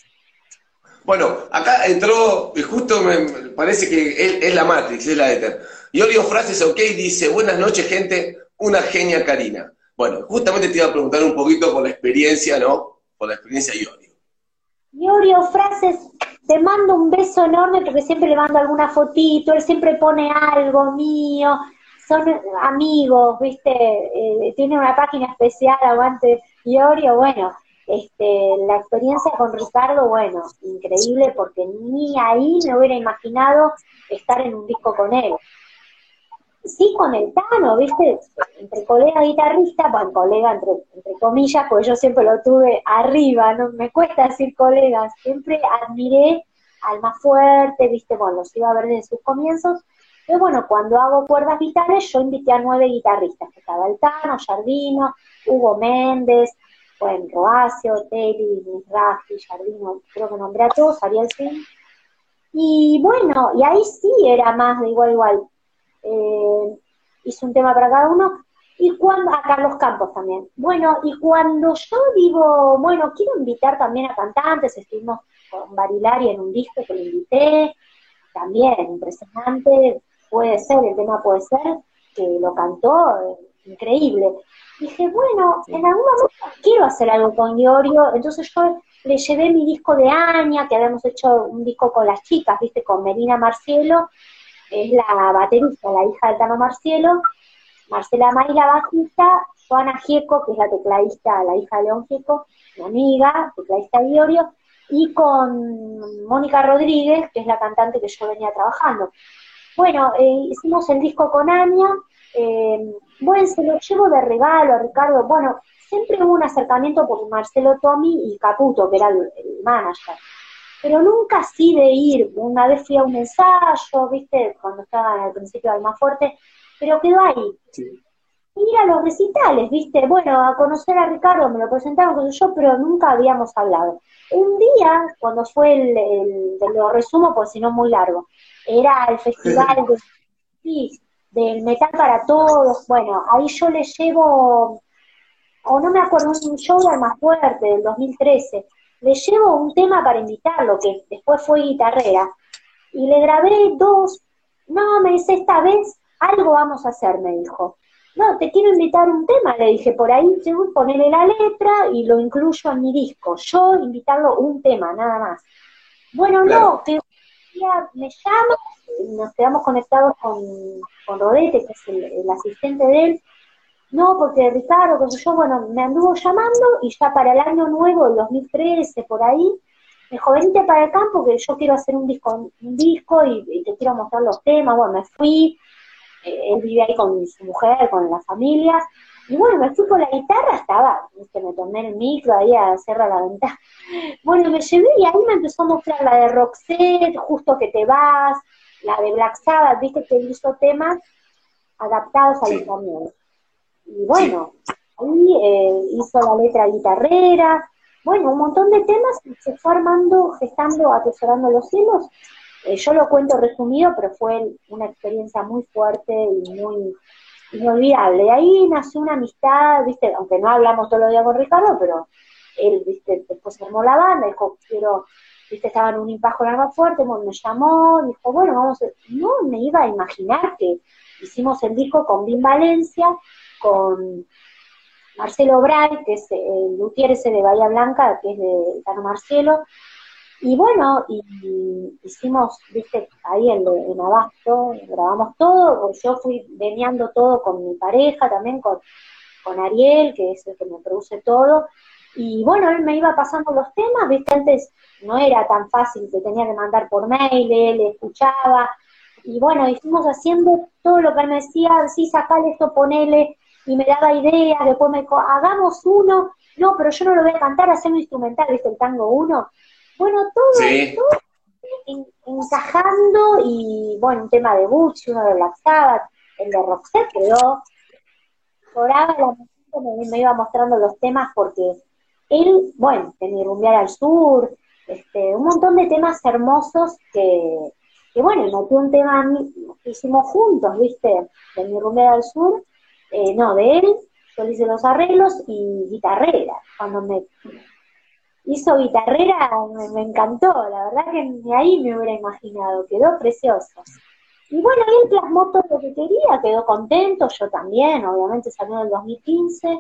Bueno, acá entró, y justo me parece que es la Matrix, es la Ether. Iorio Frases OK dice, buenas noches gente, una genia Karina. Bueno, justamente te iba a preguntar un poquito por la experiencia, ¿no? Por la experiencia Iorio.
Iorio Frases, te mando un beso enorme porque siempre le mando alguna fotito, él siempre pone algo mío, son amigos, viste, tiene una página especial, aguante Iorio, bueno, la experiencia con Ricardo, bueno, increíble porque ni ahí me hubiera imaginado estar en un disco con él. Sí, con el Tano, ¿viste? Entre colega guitarrista, bueno, colega entre comillas, pues yo siempre lo tuve arriba, no me cuesta decir colegas, siempre admiré al más fuerte, ¿viste? Bueno, los iba a ver desde sus comienzos, pero bueno, cuando hago cuerdas vitales, yo invité a 9 guitarristas, que estaba el Tano, Jardino, Hugo Méndez, bueno, Roacio, Teli, Rafi, Jardino, creo que nombré a todos, Ariel Sin, y bueno, y ahí sí era más de igual a igual. Hice un tema para cada uno, y cuando, a Carlos Campos también. Bueno, y cuando yo digo, bueno, quiero invitar también a cantantes, estuvimos con Barilari en un disco que lo invité, también impresionante, puede ser, el tema puede ser, que lo cantó, increíble. Dije, bueno, en algún momento quiero hacer algo con Iorio, entonces yo le llevé mi disco de Aña, que habíamos hecho un disco con las chicas, viste, con Melina Marcielo, es la baterista, la hija de Tano Marcielo, Marcela May, la bajista, Joana Gieco, que es la tecladista, la hija de León Gieco, mi amiga, tecladista de Iorio, y con Mónica Rodríguez, que es la cantante que yo venía trabajando. Bueno, hicimos el disco con Ania, bueno, se lo llevo de regalo a Ricardo, bueno, siempre hubo un acercamiento por Marcelo Tommy y Caputo, que era el manager. Pero nunca así de ir. Una vez fui a un ensayo, viste, cuando estaba al principio de Almafuerte, pero quedó ahí.
Sí.
ir a los recitales, ¿viste? Bueno, a conocer a Ricardo, me lo presentaron con yo, pero nunca habíamos hablado. Un día, cuando fue te lo resumo porque si no es muy largo, era el festival de, sí, del Metal para Todos, bueno, ahí yo le llevo, o no me acuerdo, un show de Almafuerte del 2013, le llevo un tema para invitarlo, que después fue guitarrera, y le grabé dos, no, me dice, esta vez algo vamos a hacer, me dijo. No, te quiero invitar un tema, le dije, por ahí ponerle la letra y lo incluyo en mi disco. Yo invitarlo un tema, nada más. Bueno, claro. No, que un día me llama, nos quedamos conectados con Rodete, que es el asistente de él. No, porque Ricardo, que yo, bueno, me anduvo llamando y ya para el año nuevo, el 2013, por ahí, me dijo, venite para el campo que yo quiero hacer un disco y te quiero mostrar los temas. Bueno, me fui. Él vive ahí con su mujer, con la familia, y bueno, me fui con la guitarra, me tomé el micro ahí a cerrar la ventana, bueno, me llevé y ahí me empezó a mostrar la de Roxette, Justo que te vas, la de Black Sabbath, viste que él hizo temas adaptados al español, y bueno, ahí hizo la letra guitarrera, bueno, un montón de temas, se fue armando, gestando, Atesorando los Cielos. Yo lo cuento resumido, pero fue una experiencia muy fuerte y muy inolvidable. De ahí nació una amistad, ¿viste? Aunque no hablamos todos los días con Ricardo, pero él, ¿viste? Después se armó la banda, dijo, ¿viste? Estaba en un impasse con Almafuerte, me llamó, dijo, bueno, vamos a... No me iba a imaginar que hicimos el disco con Vin Valencia, con Marcelo Bray, que es el luthier ese de Bahía Blanca, que es de Tano Marcelo. Y bueno, y hicimos, viste, ahí en Abasto, grabamos todo, yo fui veneando todo con mi pareja, también con Ariel, que es el que me produce todo, y bueno, él me iba pasando los temas, viste, antes no era tan fácil, te tenía que mandar por mail, él escuchaba, y bueno, hicimos haciendo todo lo que él me decía, sí, sacale esto, ponele, y me daba ideas, después me dijo, hagamos uno, no, pero yo no lo voy a cantar, hacer un instrumental, viste, el tango 1. Bueno, todo encajando, y bueno, un tema de Butch, uno de Black Sabbath, el de Roxette quedó, lloraba la música, me iba mostrando los temas porque él, bueno, tenía Rumbear al Sur, un montón de temas hermosos que bueno, metió un tema que hicimos juntos, ¿viste? De mi Rumbear al Sur, no, de él, yo le hice los arreglos y guitarrera, cuando me hizo guitarrera, me encantó, la verdad que ni ahí me hubiera imaginado, quedó precioso. Y bueno, él plasmó todo lo que quería, quedó contento, yo también, obviamente salió en el 2015,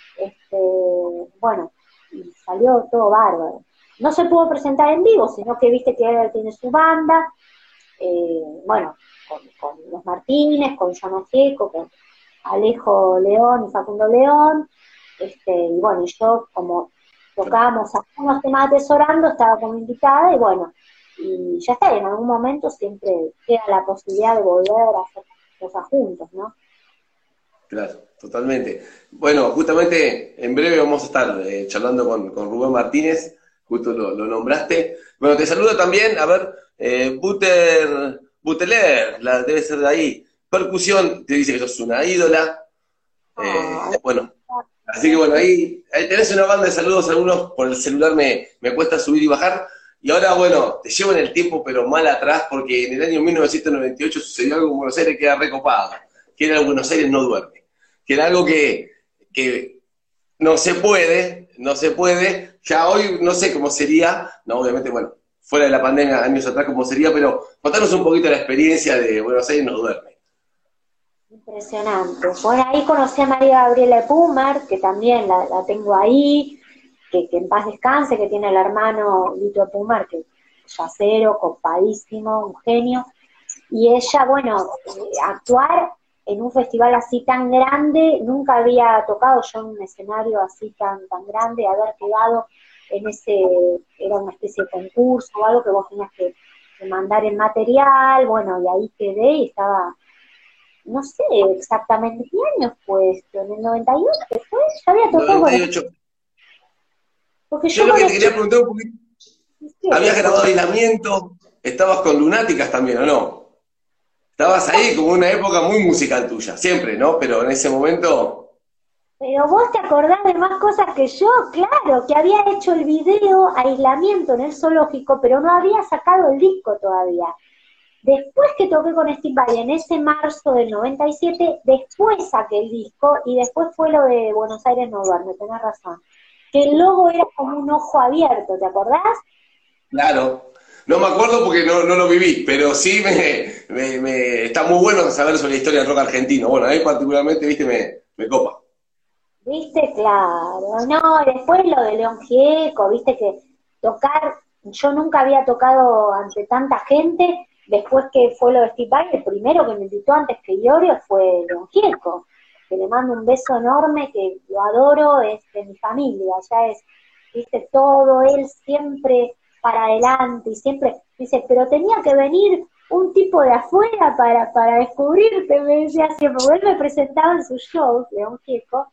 bueno, y salió todo bárbaro. No se pudo presentar en vivo, sino que viste que él tiene su banda, bueno, con los Martínez, con Llano Gieco, con Alejo León y Facundo León, y bueno, y yo como tocábamos algunos temas Atesorando, estaba como invitada, y bueno, y ya está, en algún momento siempre queda la posibilidad de volver a hacer cosas juntos, ¿no?
Claro, totalmente. Bueno, justamente en breve vamos a estar charlando con Rubén Martínez, justo lo nombraste. Bueno, te saludo también, a ver, Buteler, debe ser de ahí. Percusión, te dice que sos una ídola. Bueno, así que bueno, ahí tenés una banda de saludos, algunos por el celular me cuesta subir y bajar. Y ahora, bueno, te llevo en el tiempo, pero mal atrás, porque en el año 1998 sucedió algo en Buenos Aires que era recopado, que era el Buenos Aires no duerme, que era algo que no se puede, ya hoy no sé cómo sería, no, obviamente, bueno, fuera de la pandemia, años atrás cómo sería, pero contanos un poquito la experiencia de Buenos Aires no duerme.
Impresionante. Bueno, ahí conocí a María Gabriela Pumer, que también la tengo ahí, que en paz descanse, que tiene el hermano Lito Pumer, que es yacero, copadísimo, un genio, y ella, bueno, actuar en un festival así tan grande, nunca había tocado yo en un escenario así tan grande, haber quedado en era una especie de concurso o algo que vos tenías que mandar el material, bueno, y ahí quedé y estaba, no sé exactamente qué años fue esto, en el 98, ¿fue? Ya había tocado.
98.
Porque
yo lo que te quería preguntar un poquito, ¿habías grabado Aislamiento? ¿Estabas con Lunáticas también o no? estabas ahí como una época muy musical tuya, siempre, ¿no? Pero en ese momento,
Pero vos te acordás de más cosas que yo, claro, que había hecho el video Aislamiento en el zoológico, pero no había sacado el disco todavía. Después que toqué con Steve Vai en ese marzo del 97, después saqué el disco y después fue lo de Buenos Aires no duerme, tenés razón. Que el logo era como un ojo abierto, ¿te acordás?
claro. No me acuerdo porque no lo viví, pero sí está muy bueno saber sobre la historia del rock argentino. Bueno, a mí particularmente, viste, me copa.
Viste, claro. No, después lo de León Gieco, viste que tocar, yo nunca había tocado ante tanta gente, después que fue lo de Steve Vai, el primero que me invitó antes que Iorio fue León Gieco, que le mando un beso enorme, que lo adoro, es de mi familia, ya es, viste, todo, él siempre para adelante, y siempre, dice, pero tenía que venir un tipo de afuera para descubrirte, me decía siempre, porque él me presentaba en sus shows, León Gieco,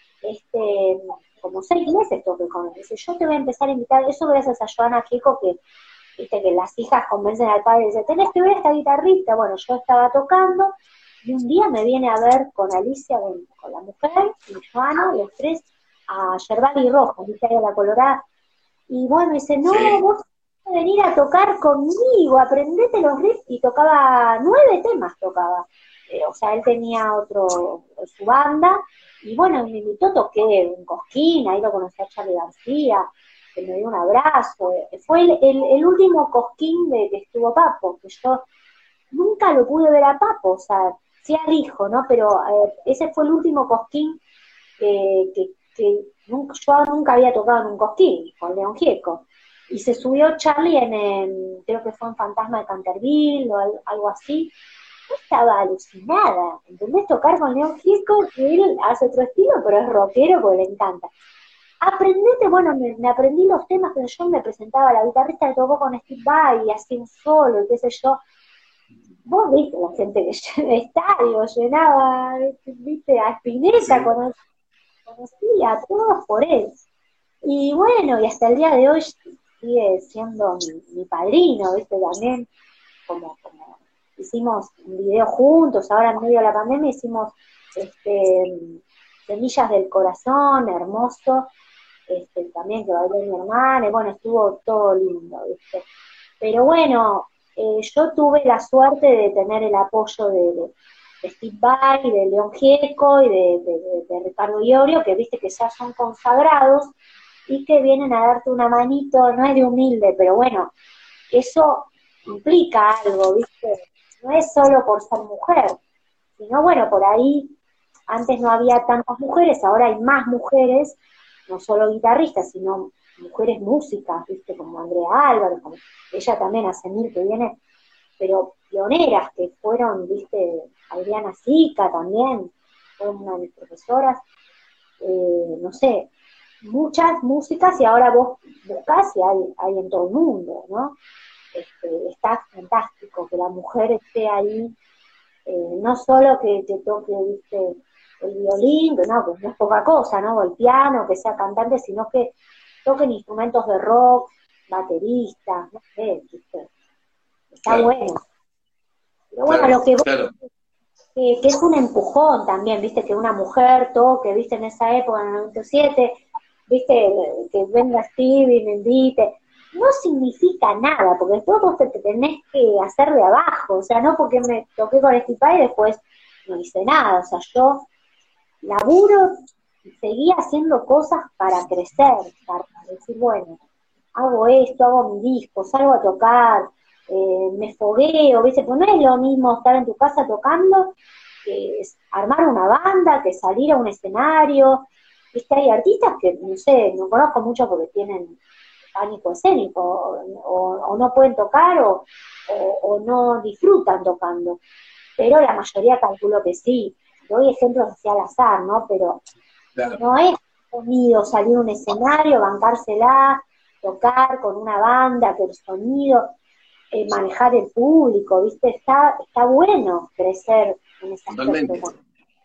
como 6 meses toqué con él. Dice, yo te voy a empezar a invitar, eso gracias a Joana Gieco, que viste que las hijas convencen al padre y dicen, tenés que ver a esta guitarrista. Bueno, yo estaba tocando, y un día me viene a ver con Alicia, con la mujer, y Joana, los tres, a Yerbal y Rojo, viste ahí a la Colorada. Y bueno, dice, no,
Sí.
vos tenés que venir a tocar conmigo, aprendete los riffs, y tocaba 9 temas, tocaba. O sea, él tenía su banda, y bueno, me invitó, toqué un Cosquín, ahí lo conocí a Charly García, que me dio un abrazo. Fue el último Cosquín de que estuvo Papo, que yo nunca lo pude ver a Papo, o sea, sí al hijo, ¿no? Pero ese fue el último Cosquín que yo nunca había tocado en un Cosquín, con León Gieco. Y se subió Charlie creo que fue en Fantasma de Canterville o algo así. Yo estaba alucinada, ¿entendés? Tocar con León Gieco, que él hace otro estilo, pero es rockero porque le encanta. Aprendete, bueno, me aprendí los temas, pero yo me presentaba, la guitarrista que tocó con Steve Vai, y hacía un solo, y qué sé yo. Vos viste la gente que el estadio llenaba, viste, a Spinetta,
Sí.
conocía a todos por él. Y bueno, y hasta el día de hoy sigue siendo mi padrino, viste, también, como hicimos un video juntos, ahora en medio de la pandemia hicimos Semillas del Corazón, hermoso, también que bailó mi hermana, y bueno, estuvo todo lindo, ¿viste? Pero bueno, yo tuve la suerte de tener el apoyo de Steve Vai, de León Gieco y de Ricardo Iorio, que viste que ya son consagrados y que vienen a darte una manito, no es de humilde, pero bueno, eso implica algo, ¿viste? No es solo por ser mujer, sino bueno, por ahí antes no había tantas mujeres, ahora hay más mujeres, no solo guitarristas, sino mujeres músicas, ¿viste? Como Andrea Álvarez, como ella también hace mil que viene, pero pioneras que fueron, ¿viste? Adriana Sica también, fue una de mis profesoras, no sé, muchas músicas, y ahora vos buscás y hay en todo el mundo, ¿no? Está fantástico que la mujer esté ahí, no solo que te toque, viste, el violín, que no es poca cosa, ¿no? O el piano, que sea cantante, sino que toquen instrumentos de rock, bateristas, no sé, viste, está
Claro,
bueno. Pero bueno,
claro,
lo que
claro.
que es un empujón también, viste, que una mujer toque, viste, en esa época, en el 97, viste, que venga Stevie y me invite, no significa nada, porque después vos te tenés que hacer de abajo, o sea, no porque me toqué con Steve y después no hice nada, o sea, yo laburo y seguía haciendo cosas para crecer, para decir, bueno, hago esto, hago mi disco, salgo a tocar, me fogueo, ¿viste? Pues no es lo mismo estar en tu casa tocando que armar una banda, que salir a un escenario, ¿viste? Hay artistas que, no sé, no conozco mucho porque tienen pánico escénico, o no pueden tocar, o no disfrutan tocando, pero la mayoría calculo que sí. Doy ejemplos así al azar, ¿no? Pero
Claro.
no es sonido salir a un escenario, bancársela, tocar con una banda, que el sonido, manejar el público, ¿viste? Está bueno crecer en ese aspecto.
Totalmente.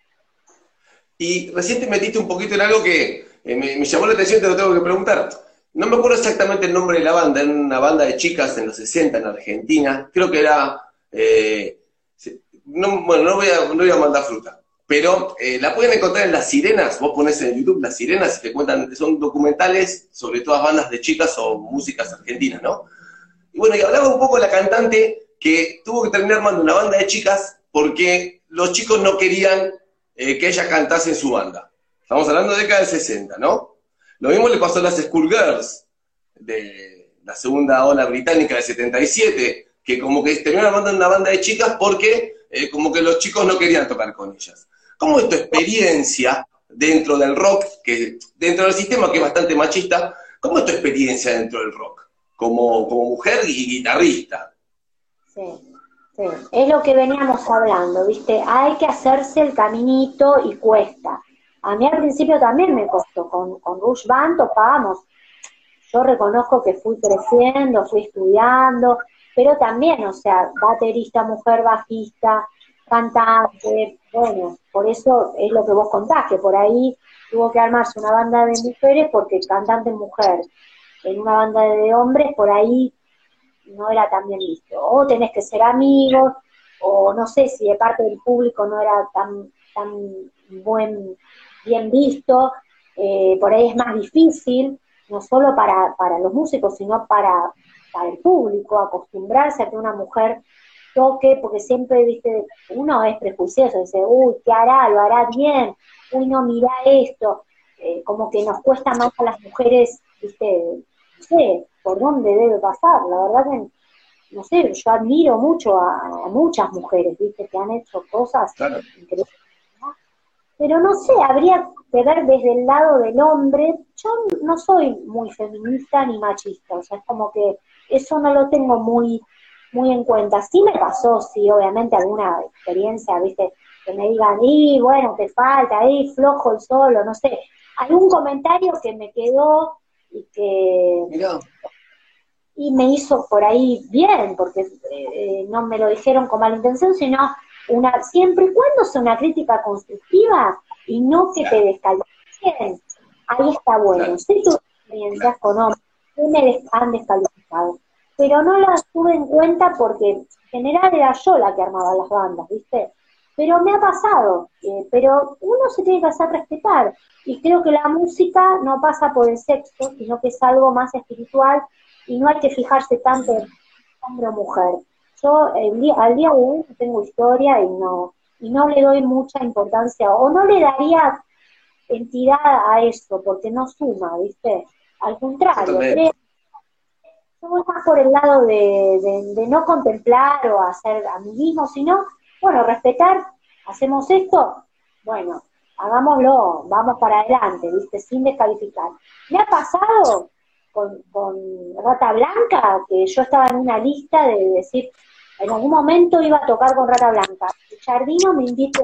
Y recién te metiste un poquito en algo que me llamó la atención y te lo tengo que preguntar. No me acuerdo exactamente el nombre de la banda, era una banda de chicas en los 60 en Argentina, creo que era, bueno, no voy a mandar fruta, pero la pueden encontrar en Las Sirenas. Vos ponés en YouTube Las Sirenas y te cuentan, son documentales sobre todas bandas de chicas o músicas argentinas, ¿no? Y bueno, y hablaba un poco de la cantante que tuvo que terminar armando una banda de chicas porque los chicos no querían que ella cantase en su banda. Estamos hablando de década del 60, ¿no? Lo mismo le pasó a las Schoolgirls de la segunda ola británica del 77, que como que terminaron armando una banda de chicas porque como que los chicos no querían tocar con ellas. ¿Cómo es tu experiencia dentro del rock, que dentro del sistema que es bastante machista, cómo es tu experiencia dentro del rock? Como mujer y guitarrista.
Sí, sí, es lo que veníamos hablando, ¿viste? Hay que hacerse el caminito y cuesta. A mí al principio también me costó, con Rush Band tocábamos. Yo reconozco que fui creciendo, fui estudiando, pero también, o sea, baterista, mujer, bajista, cantante, bueno, por eso es lo que vos contás, que por ahí tuvo que armarse una banda de mujeres porque cantante mujer en una banda de hombres, por ahí no era tan bien visto. O tenés que ser amigos, o no sé si de parte del público no era tan bien visto, por ahí es más difícil, no solo para los músicos, sino para el público, acostumbrarse a que una mujer toque, porque siempre, viste, uno es prejuicioso, dice, uy, ¿qué hará? ¿Lo hará bien? Uy, no, mirá esto. Como que nos cuesta más a las mujeres, viste, no sé por dónde debe pasar, la verdad que, no sé, yo admiro mucho a muchas mujeres, viste, que han hecho cosas increíbles, ¿no? Pero no sé, habría que ver desde el lado del hombre. Yo no soy muy feminista ni machista, o sea, es como que eso no lo tengo muy en cuenta. Sí me pasó, sí, obviamente alguna experiencia, viste, que me digan, y bueno, te falta, flojo el solo, no sé, algún comentario que me quedó y que
Mirá.
Y me hizo por ahí bien, porque no me lo dijeron con mala intención, sino siempre y cuando sea una crítica constructiva y no que te descalifiquen, ahí está bueno.
Claro.
Sé tus experiencias con hombres que me han descalificado, pero no las tuve en cuenta porque en general era yo la que armaba las bandas, ¿viste? Pero me ha pasado, pero uno se tiene que hacer respetar, y creo que la música no pasa por el sexo, sino que es algo más espiritual, y no hay que fijarse tanto en hombre o mujer. Yo al día de hoy no tengo historia y no le doy mucha importancia, o no le daría entidad a eso, porque no suma, ¿viste? Al contrario, creo, yo voy más por el lado de no contemplar o hacer amiguismo, sino, bueno, respetar, hacemos esto, bueno, hagámoslo, vamos para adelante, ¿viste? Sin descalificar. Me ha pasado con Rata Blanca, que yo estaba en una lista de decir, en algún momento iba a tocar con Rata Blanca. Jardino me invite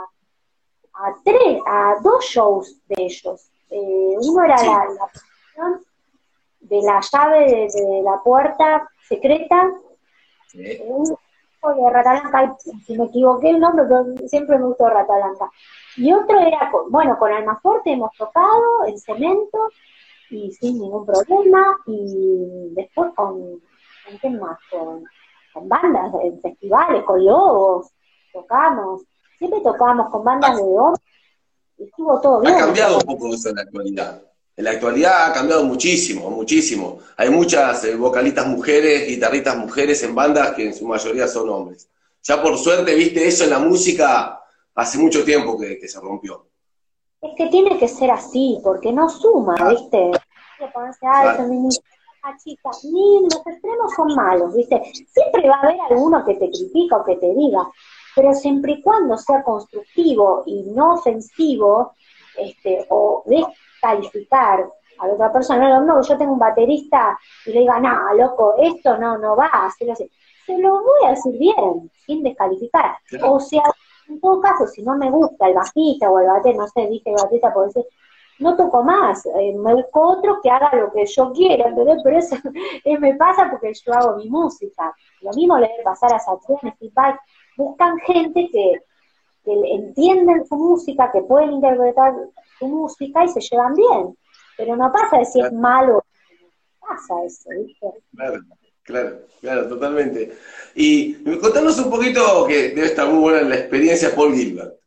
a 2 shows de ellos. Uno era la presentación de la llave de la puerta secreta, un de Rata Blanca, si me equivoqué el nombre, pero siempre me gustó Rata Blanca. Y otro era, con Almafuerte hemos tocado en Cemento, y sin ningún problema, y después ¿con qué más? Con bandas, en festivales, con Lobos, siempre tocamos con bandas de hombres, y estuvo todo bien.
Ha cambiado un poco eso en la actualidad. En la actualidad ha cambiado muchísimo, muchísimo. Hay muchas vocalistas mujeres, guitarristas mujeres en bandas que en su mayoría son hombres. Ya por suerte, viste, eso en la música hace mucho tiempo que se rompió.
Es que tiene que ser así, porque no suma, ¿viste? Feminista, chica, ni los extremos son malos, ¿viste? Siempre va a haber alguno que te critica o que te diga, pero siempre y cuando sea constructivo y no ofensivo, o descalificar a la otra persona. No, yo tengo un baterista y le diga, no, loco, esto no va a hacerlo así. Se lo voy a decir bien, sin descalificar. Claro. O sea, en todo caso, si no me gusta el bajista o el baterista, no sé, dije baterista por decir, no toco más, me busco otro que haga lo que yo quiera, ¿entendés? Pero eso me pasa porque yo hago mi música. Lo mismo le debe pasar a Satriani, Steve. Buscan gente que entienden su música, que pueden interpretar su música y se llevan bien. Pero no pasa de si es malo, pasa eso, ¿viste?
Claro. Claro, claro, totalmente. Y contanos un poquito, que debe estar muy buena la experiencia Paul Gilbert.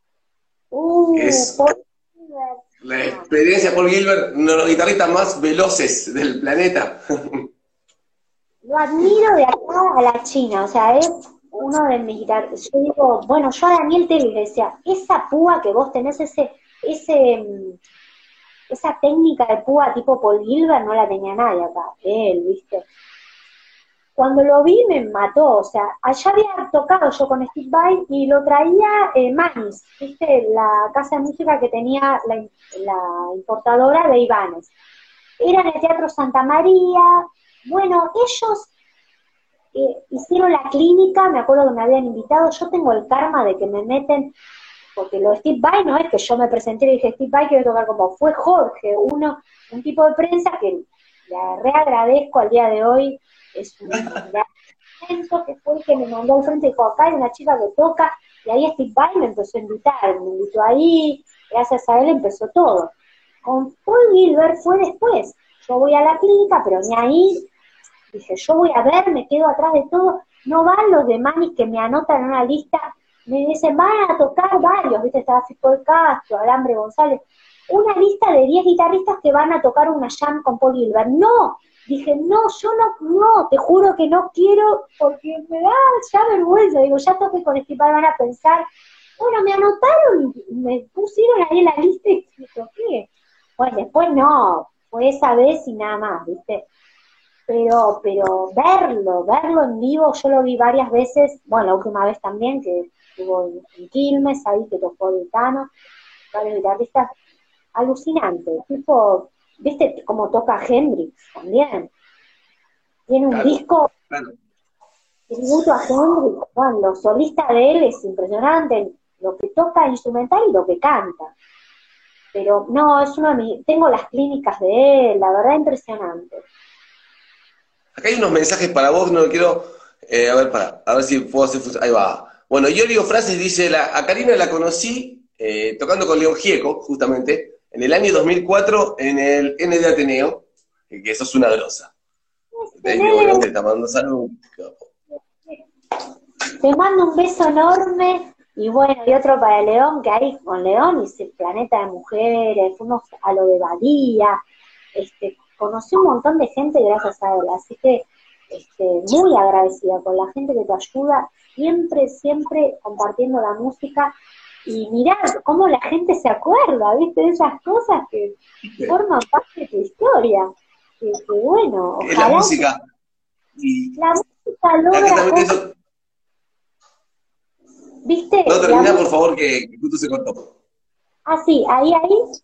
Es
Paul Gilbert.
la experiencia Paul Gilbert, uno de los guitarristas más veloces del planeta.
Lo admiro de acá a la China, o sea, es uno de mis guitarristas. Yo digo, bueno, yo a Daniel Tevez le decía, esa púa que vos tenés, esa técnica de púa tipo Paul Gilbert no la tenía nadie acá, él, ¿viste? Cuando lo vi me mató, o sea, allá había tocado yo con Steve Vai y lo traía Manis, ¿viste? La casa de música que tenía la importadora de Ibanez. Era en el Teatro Santa María. Bueno, ellos hicieron la clínica, me acuerdo que me habían invitado, yo tengo el karma de que me meten, porque lo de Steve Vai no es que yo me presenté y le dije, Steve Vai quiero tocar como, fue Jorge, un tipo de prensa que le reagradezco al día de hoy, es un evento que fue el que me mandó al frente y dijo, acá hay una chica que toca, y ahí Steve Vai me empezó a invitar, me invitó ahí, gracias a él empezó todo. Con Paul Gilbert fue después, yo voy a la clínica, pero ni ahí. Dije, yo voy a ver, me quedo atrás de todo, no van los de Manis que me anotan en una lista, me dicen, van a tocar varios, ¿viste? Estaba Fico de Castro, Alambre González, una lista de 10 guitarristas que van a tocar una jam con Paul Gilbert. No, dije, no, yo no, te juro que no quiero, porque me da ya vergüenza, digo, ya toqué con Steve Vai, van a pensar, bueno, me anotaron, y me pusieron ahí en la lista y me toqué. Bueno, después no, fue esa vez y nada más, ¿viste? Pero verlo en vivo, yo lo vi varias veces, bueno, la última vez también, que estuvo en Quilmes, ahí que tocó el Tano, varios guitarristas, alucinante, tipo, viste cómo toca Hendrix también, tiene un disco, tributo a Hendrix, bueno, lo solista de él es impresionante, lo que toca instrumental y lo que canta, pero no, es uno de mis, tengo las clínicas de él, la verdad impresionante.
Acá hay unos mensajes para vos, no quiero, a ver si puedo hacer, ahí va. Bueno, Yorio Frases dice, a Karina la conocí tocando con León Gieco, justamente, en el año 2004 en el N de Ateneo, que sos una grosa. Te está mandando saludos.
Te mando un beso enorme, y bueno, y otro para León, que ahí con León hice Planeta de Mujeres, fuimos a lo de Badía, conocí un montón de gente gracias a él, así que muy agradecida con la gente que te ayuda, siempre compartiendo la música, y mirar cómo la gente se acuerda, ¿viste? De esas cosas que forman parte de tu historia, que bueno, ojalá...
La música, y
la música logra cosas, ¿viste?
No, termina por favor, que justo se cortó.
Ah, sí, ahí,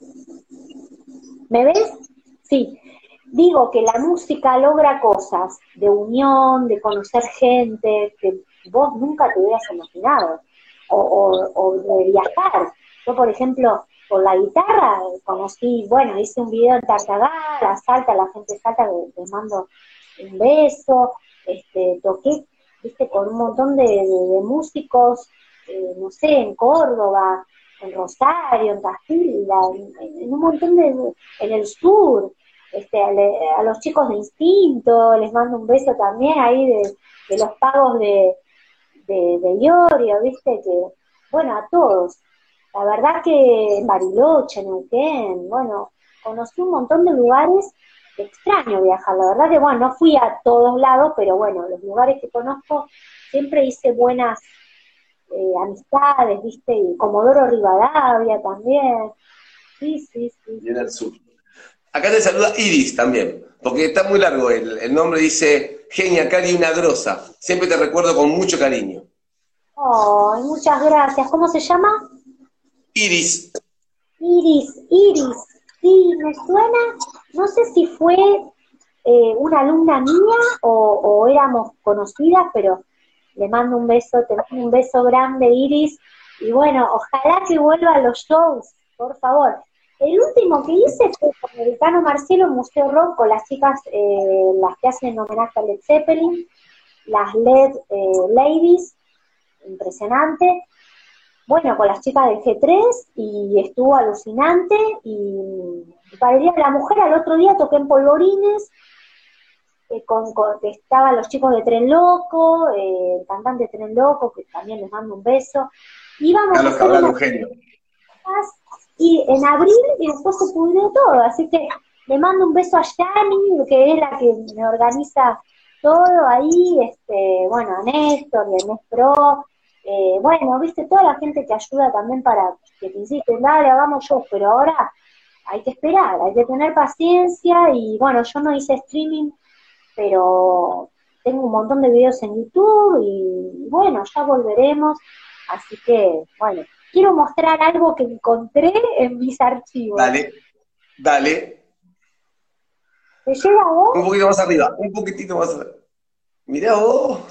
¿me ves? Sí. Digo que la música logra cosas de unión, de conocer gente que vos nunca te hubieras imaginado, o de viajar. Yo, por ejemplo, con la guitarra conocí, bueno, hice un video en Tartagal, Salta, la gente de Salta, les mando un beso, toqué, viste, con un montón de músicos, no sé, en Córdoba, en Rosario, en Castilla, en un montón en el sur. A los chicos de Instinto, les mando un beso también ahí de los pagos de Iorio, viste, que, bueno, a todos. La verdad que en Bariloche, en Neuquén, bueno, conocí un montón de lugares, extraño viajar, la verdad que, bueno, no fui a todos lados, pero bueno, los lugares que conozco, siempre hice buenas amistades, viste, y Comodoro Rivadavia también, sí.
Y en el sur. Acá te saluda Iris también, porque está muy largo el nombre, dice, genia, Cari, una grosa. Siempre te recuerdo con mucho cariño.
Oh, muchas gracias. ¿Cómo se llama?
Iris.
Iris. Sí, me suena, no sé si fue una alumna mía o éramos conocidas, pero le mando un beso, te mando un beso grande, Iris. Y bueno, ojalá que vuelva a los shows, por favor. El último que hice fue con el Tano Marcelo en Museo Rock, con las chicas, las que hacen homenaje a Led Zeppelin, las LED Ladies, impresionante. Bueno, con las chicas del G3, y estuvo alucinante, y para el Día de la Mujer, al otro día toqué en Polvorines, que estaban los chicos de Tren Loco, el cantante de Tren Loco, que también les mando un beso. Íbamos a
Carlos
hacer
Cabral,
unas
un genio.
cosas, y en abril, y después se pudrió todo, así que le mando un beso a Yani, que es la que me organiza todo ahí, bueno, a Néstor y a Néstor, bueno, viste, toda la gente que ayuda también para que te insisten, dale, hagamos shows, pero ahora hay que esperar, hay que tener paciencia, y bueno, yo no hice streaming, pero tengo un montón de videos en YouTube, y bueno, ya volveremos, así que, bueno, quiero mostrar algo que encontré en mis archivos.
Dale, dale.
¿Te llega a vos?
Un poquito más arriba, un poquitito más arriba. Mirá vos.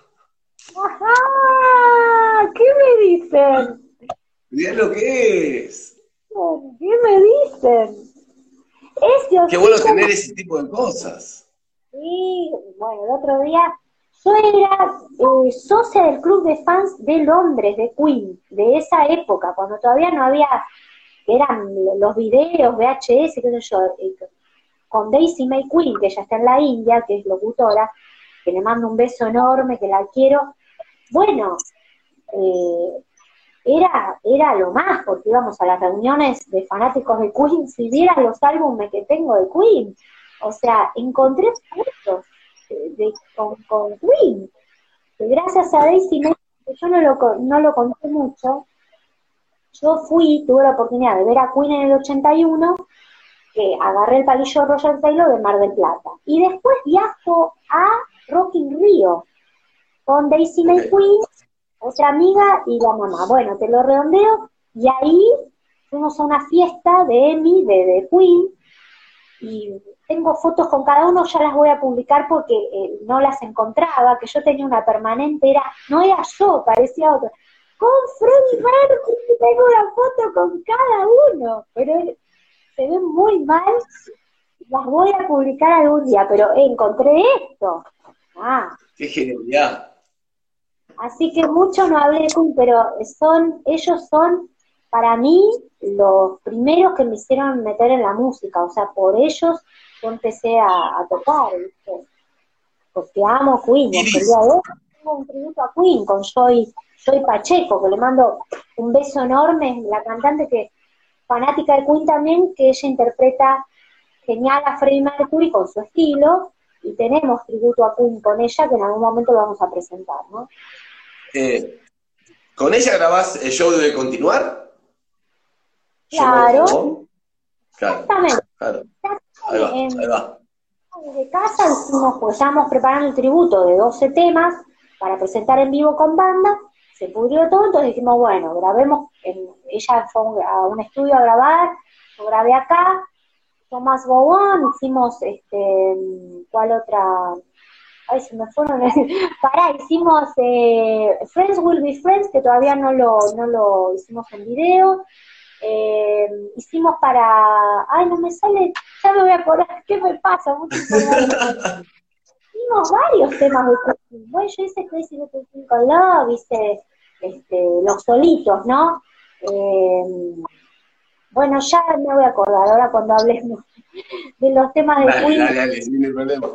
¡Ajá! ¿Qué me dicen?
Mirá lo que es.
¿Qué me dicen? Es yo
Qué bueno tener ese tipo de cosas.
Sí, bueno, el otro día yo era socia del club de fans de Londres, de Queen, de esa época, cuando todavía no había, eran los videos, VHS, qué sé yo, con Daisy May Queen, que ya está en la India, que es locutora, que le mando un beso enorme, que la quiero. Bueno, era lo más, porque íbamos a las reuniones de fanáticos de Queen, si vieran los álbumes que tengo de Queen, o sea, encontré fotos con Queen, que gracias a Daisy May, que yo no lo conté mucho, yo tuve la oportunidad de ver a Queen en el 81, que agarré el palillo Roger Taylor de Mar del Plata, y después viajo a Rock in Rio, con Daisy May Queen, otra amiga y la mamá. Bueno, te lo redondeo, y ahí fuimos a una fiesta de Emmy, de Queen, y tengo fotos con cada uno, ya las voy a publicar porque no las encontraba, que yo tenía una permanente, no era yo, parecía otro. Con Freddie Mercury tengo una foto con cada uno, pero se ven muy mal, las voy a publicar algún día, pero encontré esto.
Qué genialidad.
Así que mucho no hablé de Queen, pero ellos son para mí los primeros que me hicieron meter en la música, o sea, por ellos yo empecé a tocar, ¿viste? Porque amo Queen, y hasta el día de hoy tengo un tributo a Queen con Joy Pacheco, que le mando un beso enorme, la cantante que fanática de Queen también, que ella interpreta genial a Freddie Mercury con su estilo, y tenemos tributo a Queen con ella, que en algún momento lo vamos a presentar, ¿no?
¿Con ella grabás el show de Continuar?
Claro.
Exactamente. Claro. Ahí va.
Desde casa pues estábamos preparando el tributo de 12 temas para presentar en vivo con banda, se pudrió todo, entonces dijimos, bueno, grabemos, ella fue a un estudio a grabar, yo grabé acá, Tomás Bobón, hicimos, ¿cuál otra? Ay, se me fueron, hicimos Friends Will Be Friends, que todavía no lo hicimos en video, hicimos no me sale, ya me voy a acordar, ¿qué me pasa? Mucho hicimos varios temas de Queen. Bueno, yo hice Crazy Little con Love, hice Los Solitos, ¿no? Bueno, ya me voy a acordar ahora cuando hablemos de los temas de Queen.
Dale, sin el problema.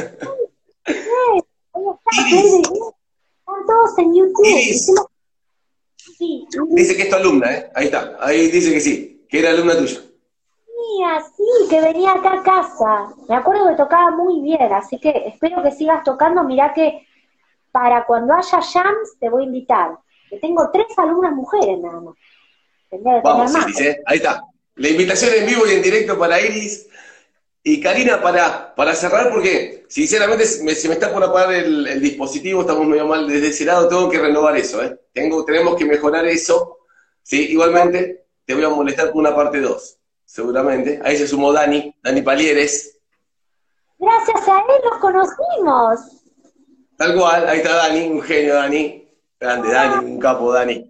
Están todos en YouTube.
Sí. Dice que es tu alumna, ahí está, ahí dice que sí, que era alumna tuya.
Mía, sí, que venía acá a casa. Me acuerdo que tocaba muy bien, así que espero que sigas tocando. Mirá que para cuando haya jams te voy a invitar. Que tengo 3 alumnas mujeres nada más. Tendría que
Vamos,
tener más.
Iris, ahí está. La invitación en vivo y en directo para Iris. Y Karina, para cerrar, porque sinceramente se me está por apagar el dispositivo, estamos medio mal desde ese lado, tengo que renovar eso, tenemos que mejorar eso, ¿sí? Igualmente te voy a molestar con una parte 2, seguramente. Ahí se sumó Dani Palieres.
Gracias a él nos conocimos.
Tal cual, ahí está Dani, un genio Dani, grande Dani, un capo Dani.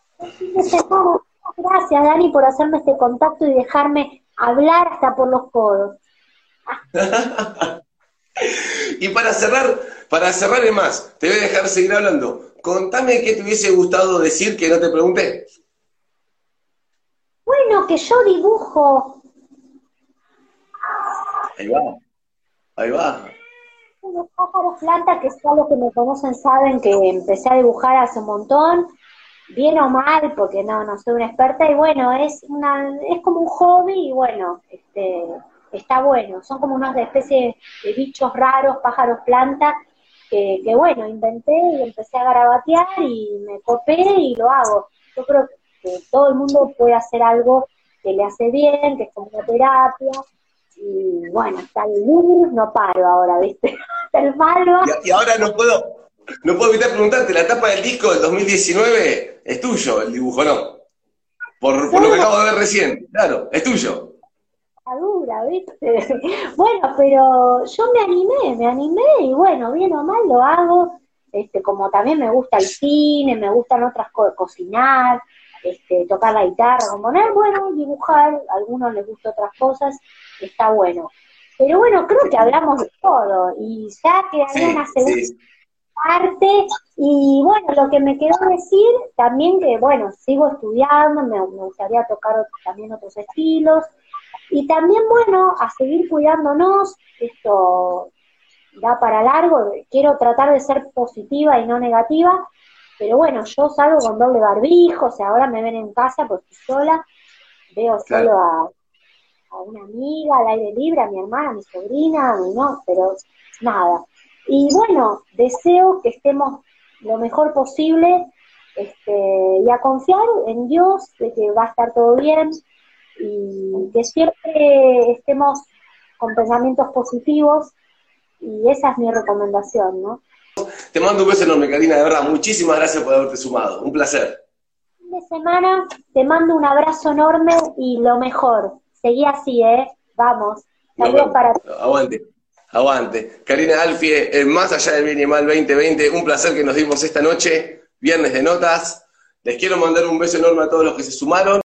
Gracias Dani por hacerme este contacto y dejarme hablar hasta por los codos.
Y para cerrar es más, te voy a dejar seguir hablando. Contame qué te hubiese gustado decir que no te pregunté.
Bueno, que yo dibujo.
Ahí va.
Bueno, pájaros planta, que ya los que me conocen saben que empecé a dibujar hace un montón, bien o mal, porque no soy una experta, y bueno, es como un hobby, y bueno, está bueno. Son como unas especies de bichos raros, pájaros planta, que bueno, inventé y empecé a garabatear y me copé y lo hago. Yo creo que todo el mundo puede hacer algo que le hace bien, que es como una terapia. Y bueno, está el Lourdes, no paro ahora, ¿viste? Está el Malva.
Y ahora no puedo evitar preguntarte, la tapa del disco del 2019 es tuyo, el dibujo, ¿no? Por lo que acabo de ver recién, claro, es tuyo.
Está dura, ¿viste? Bueno, pero yo me animé y bueno, bien o mal lo hago. Como también me gusta el cine, me gustan otras cosas, cocinar, tocar la guitarra, componer, bueno, dibujar, a algunos les gustan otras cosas, está bueno. Pero bueno, creo que hablamos de todo, y ya quedaría una segunda parte, y bueno, lo que me quedó decir también que, bueno, sigo estudiando, me gustaría tocar también otros estilos, y también, bueno, a seguir cuidándonos, esto da para largo, quiero tratar de ser positiva y no negativa, pero bueno, yo salgo con doble barbijo, o sea, ahora me ven en casa porque estoy sola, veo
Claro.
solo a una amiga al aire libre, a mi hermana, a mi sobrina, no, pero nada. Y bueno, deseo que estemos lo mejor posible, y a confiar en Dios de que va a estar todo bien, y que siempre estemos con pensamientos positivos, y esa es mi recomendación, ¿no?
Te mando un beso enorme, Karina, de verdad, muchísimas gracias por haberte sumado, un placer.
Fin de semana, te mando un abrazo enorme y lo mejor. Seguí así, vamos. Saludos para ti.
Aguante. Karina Alfie, Más allá del bien y mal 2020, un placer que nos dimos esta noche, viernes de notas. Les quiero mandar un beso enorme a todos los que se sumaron.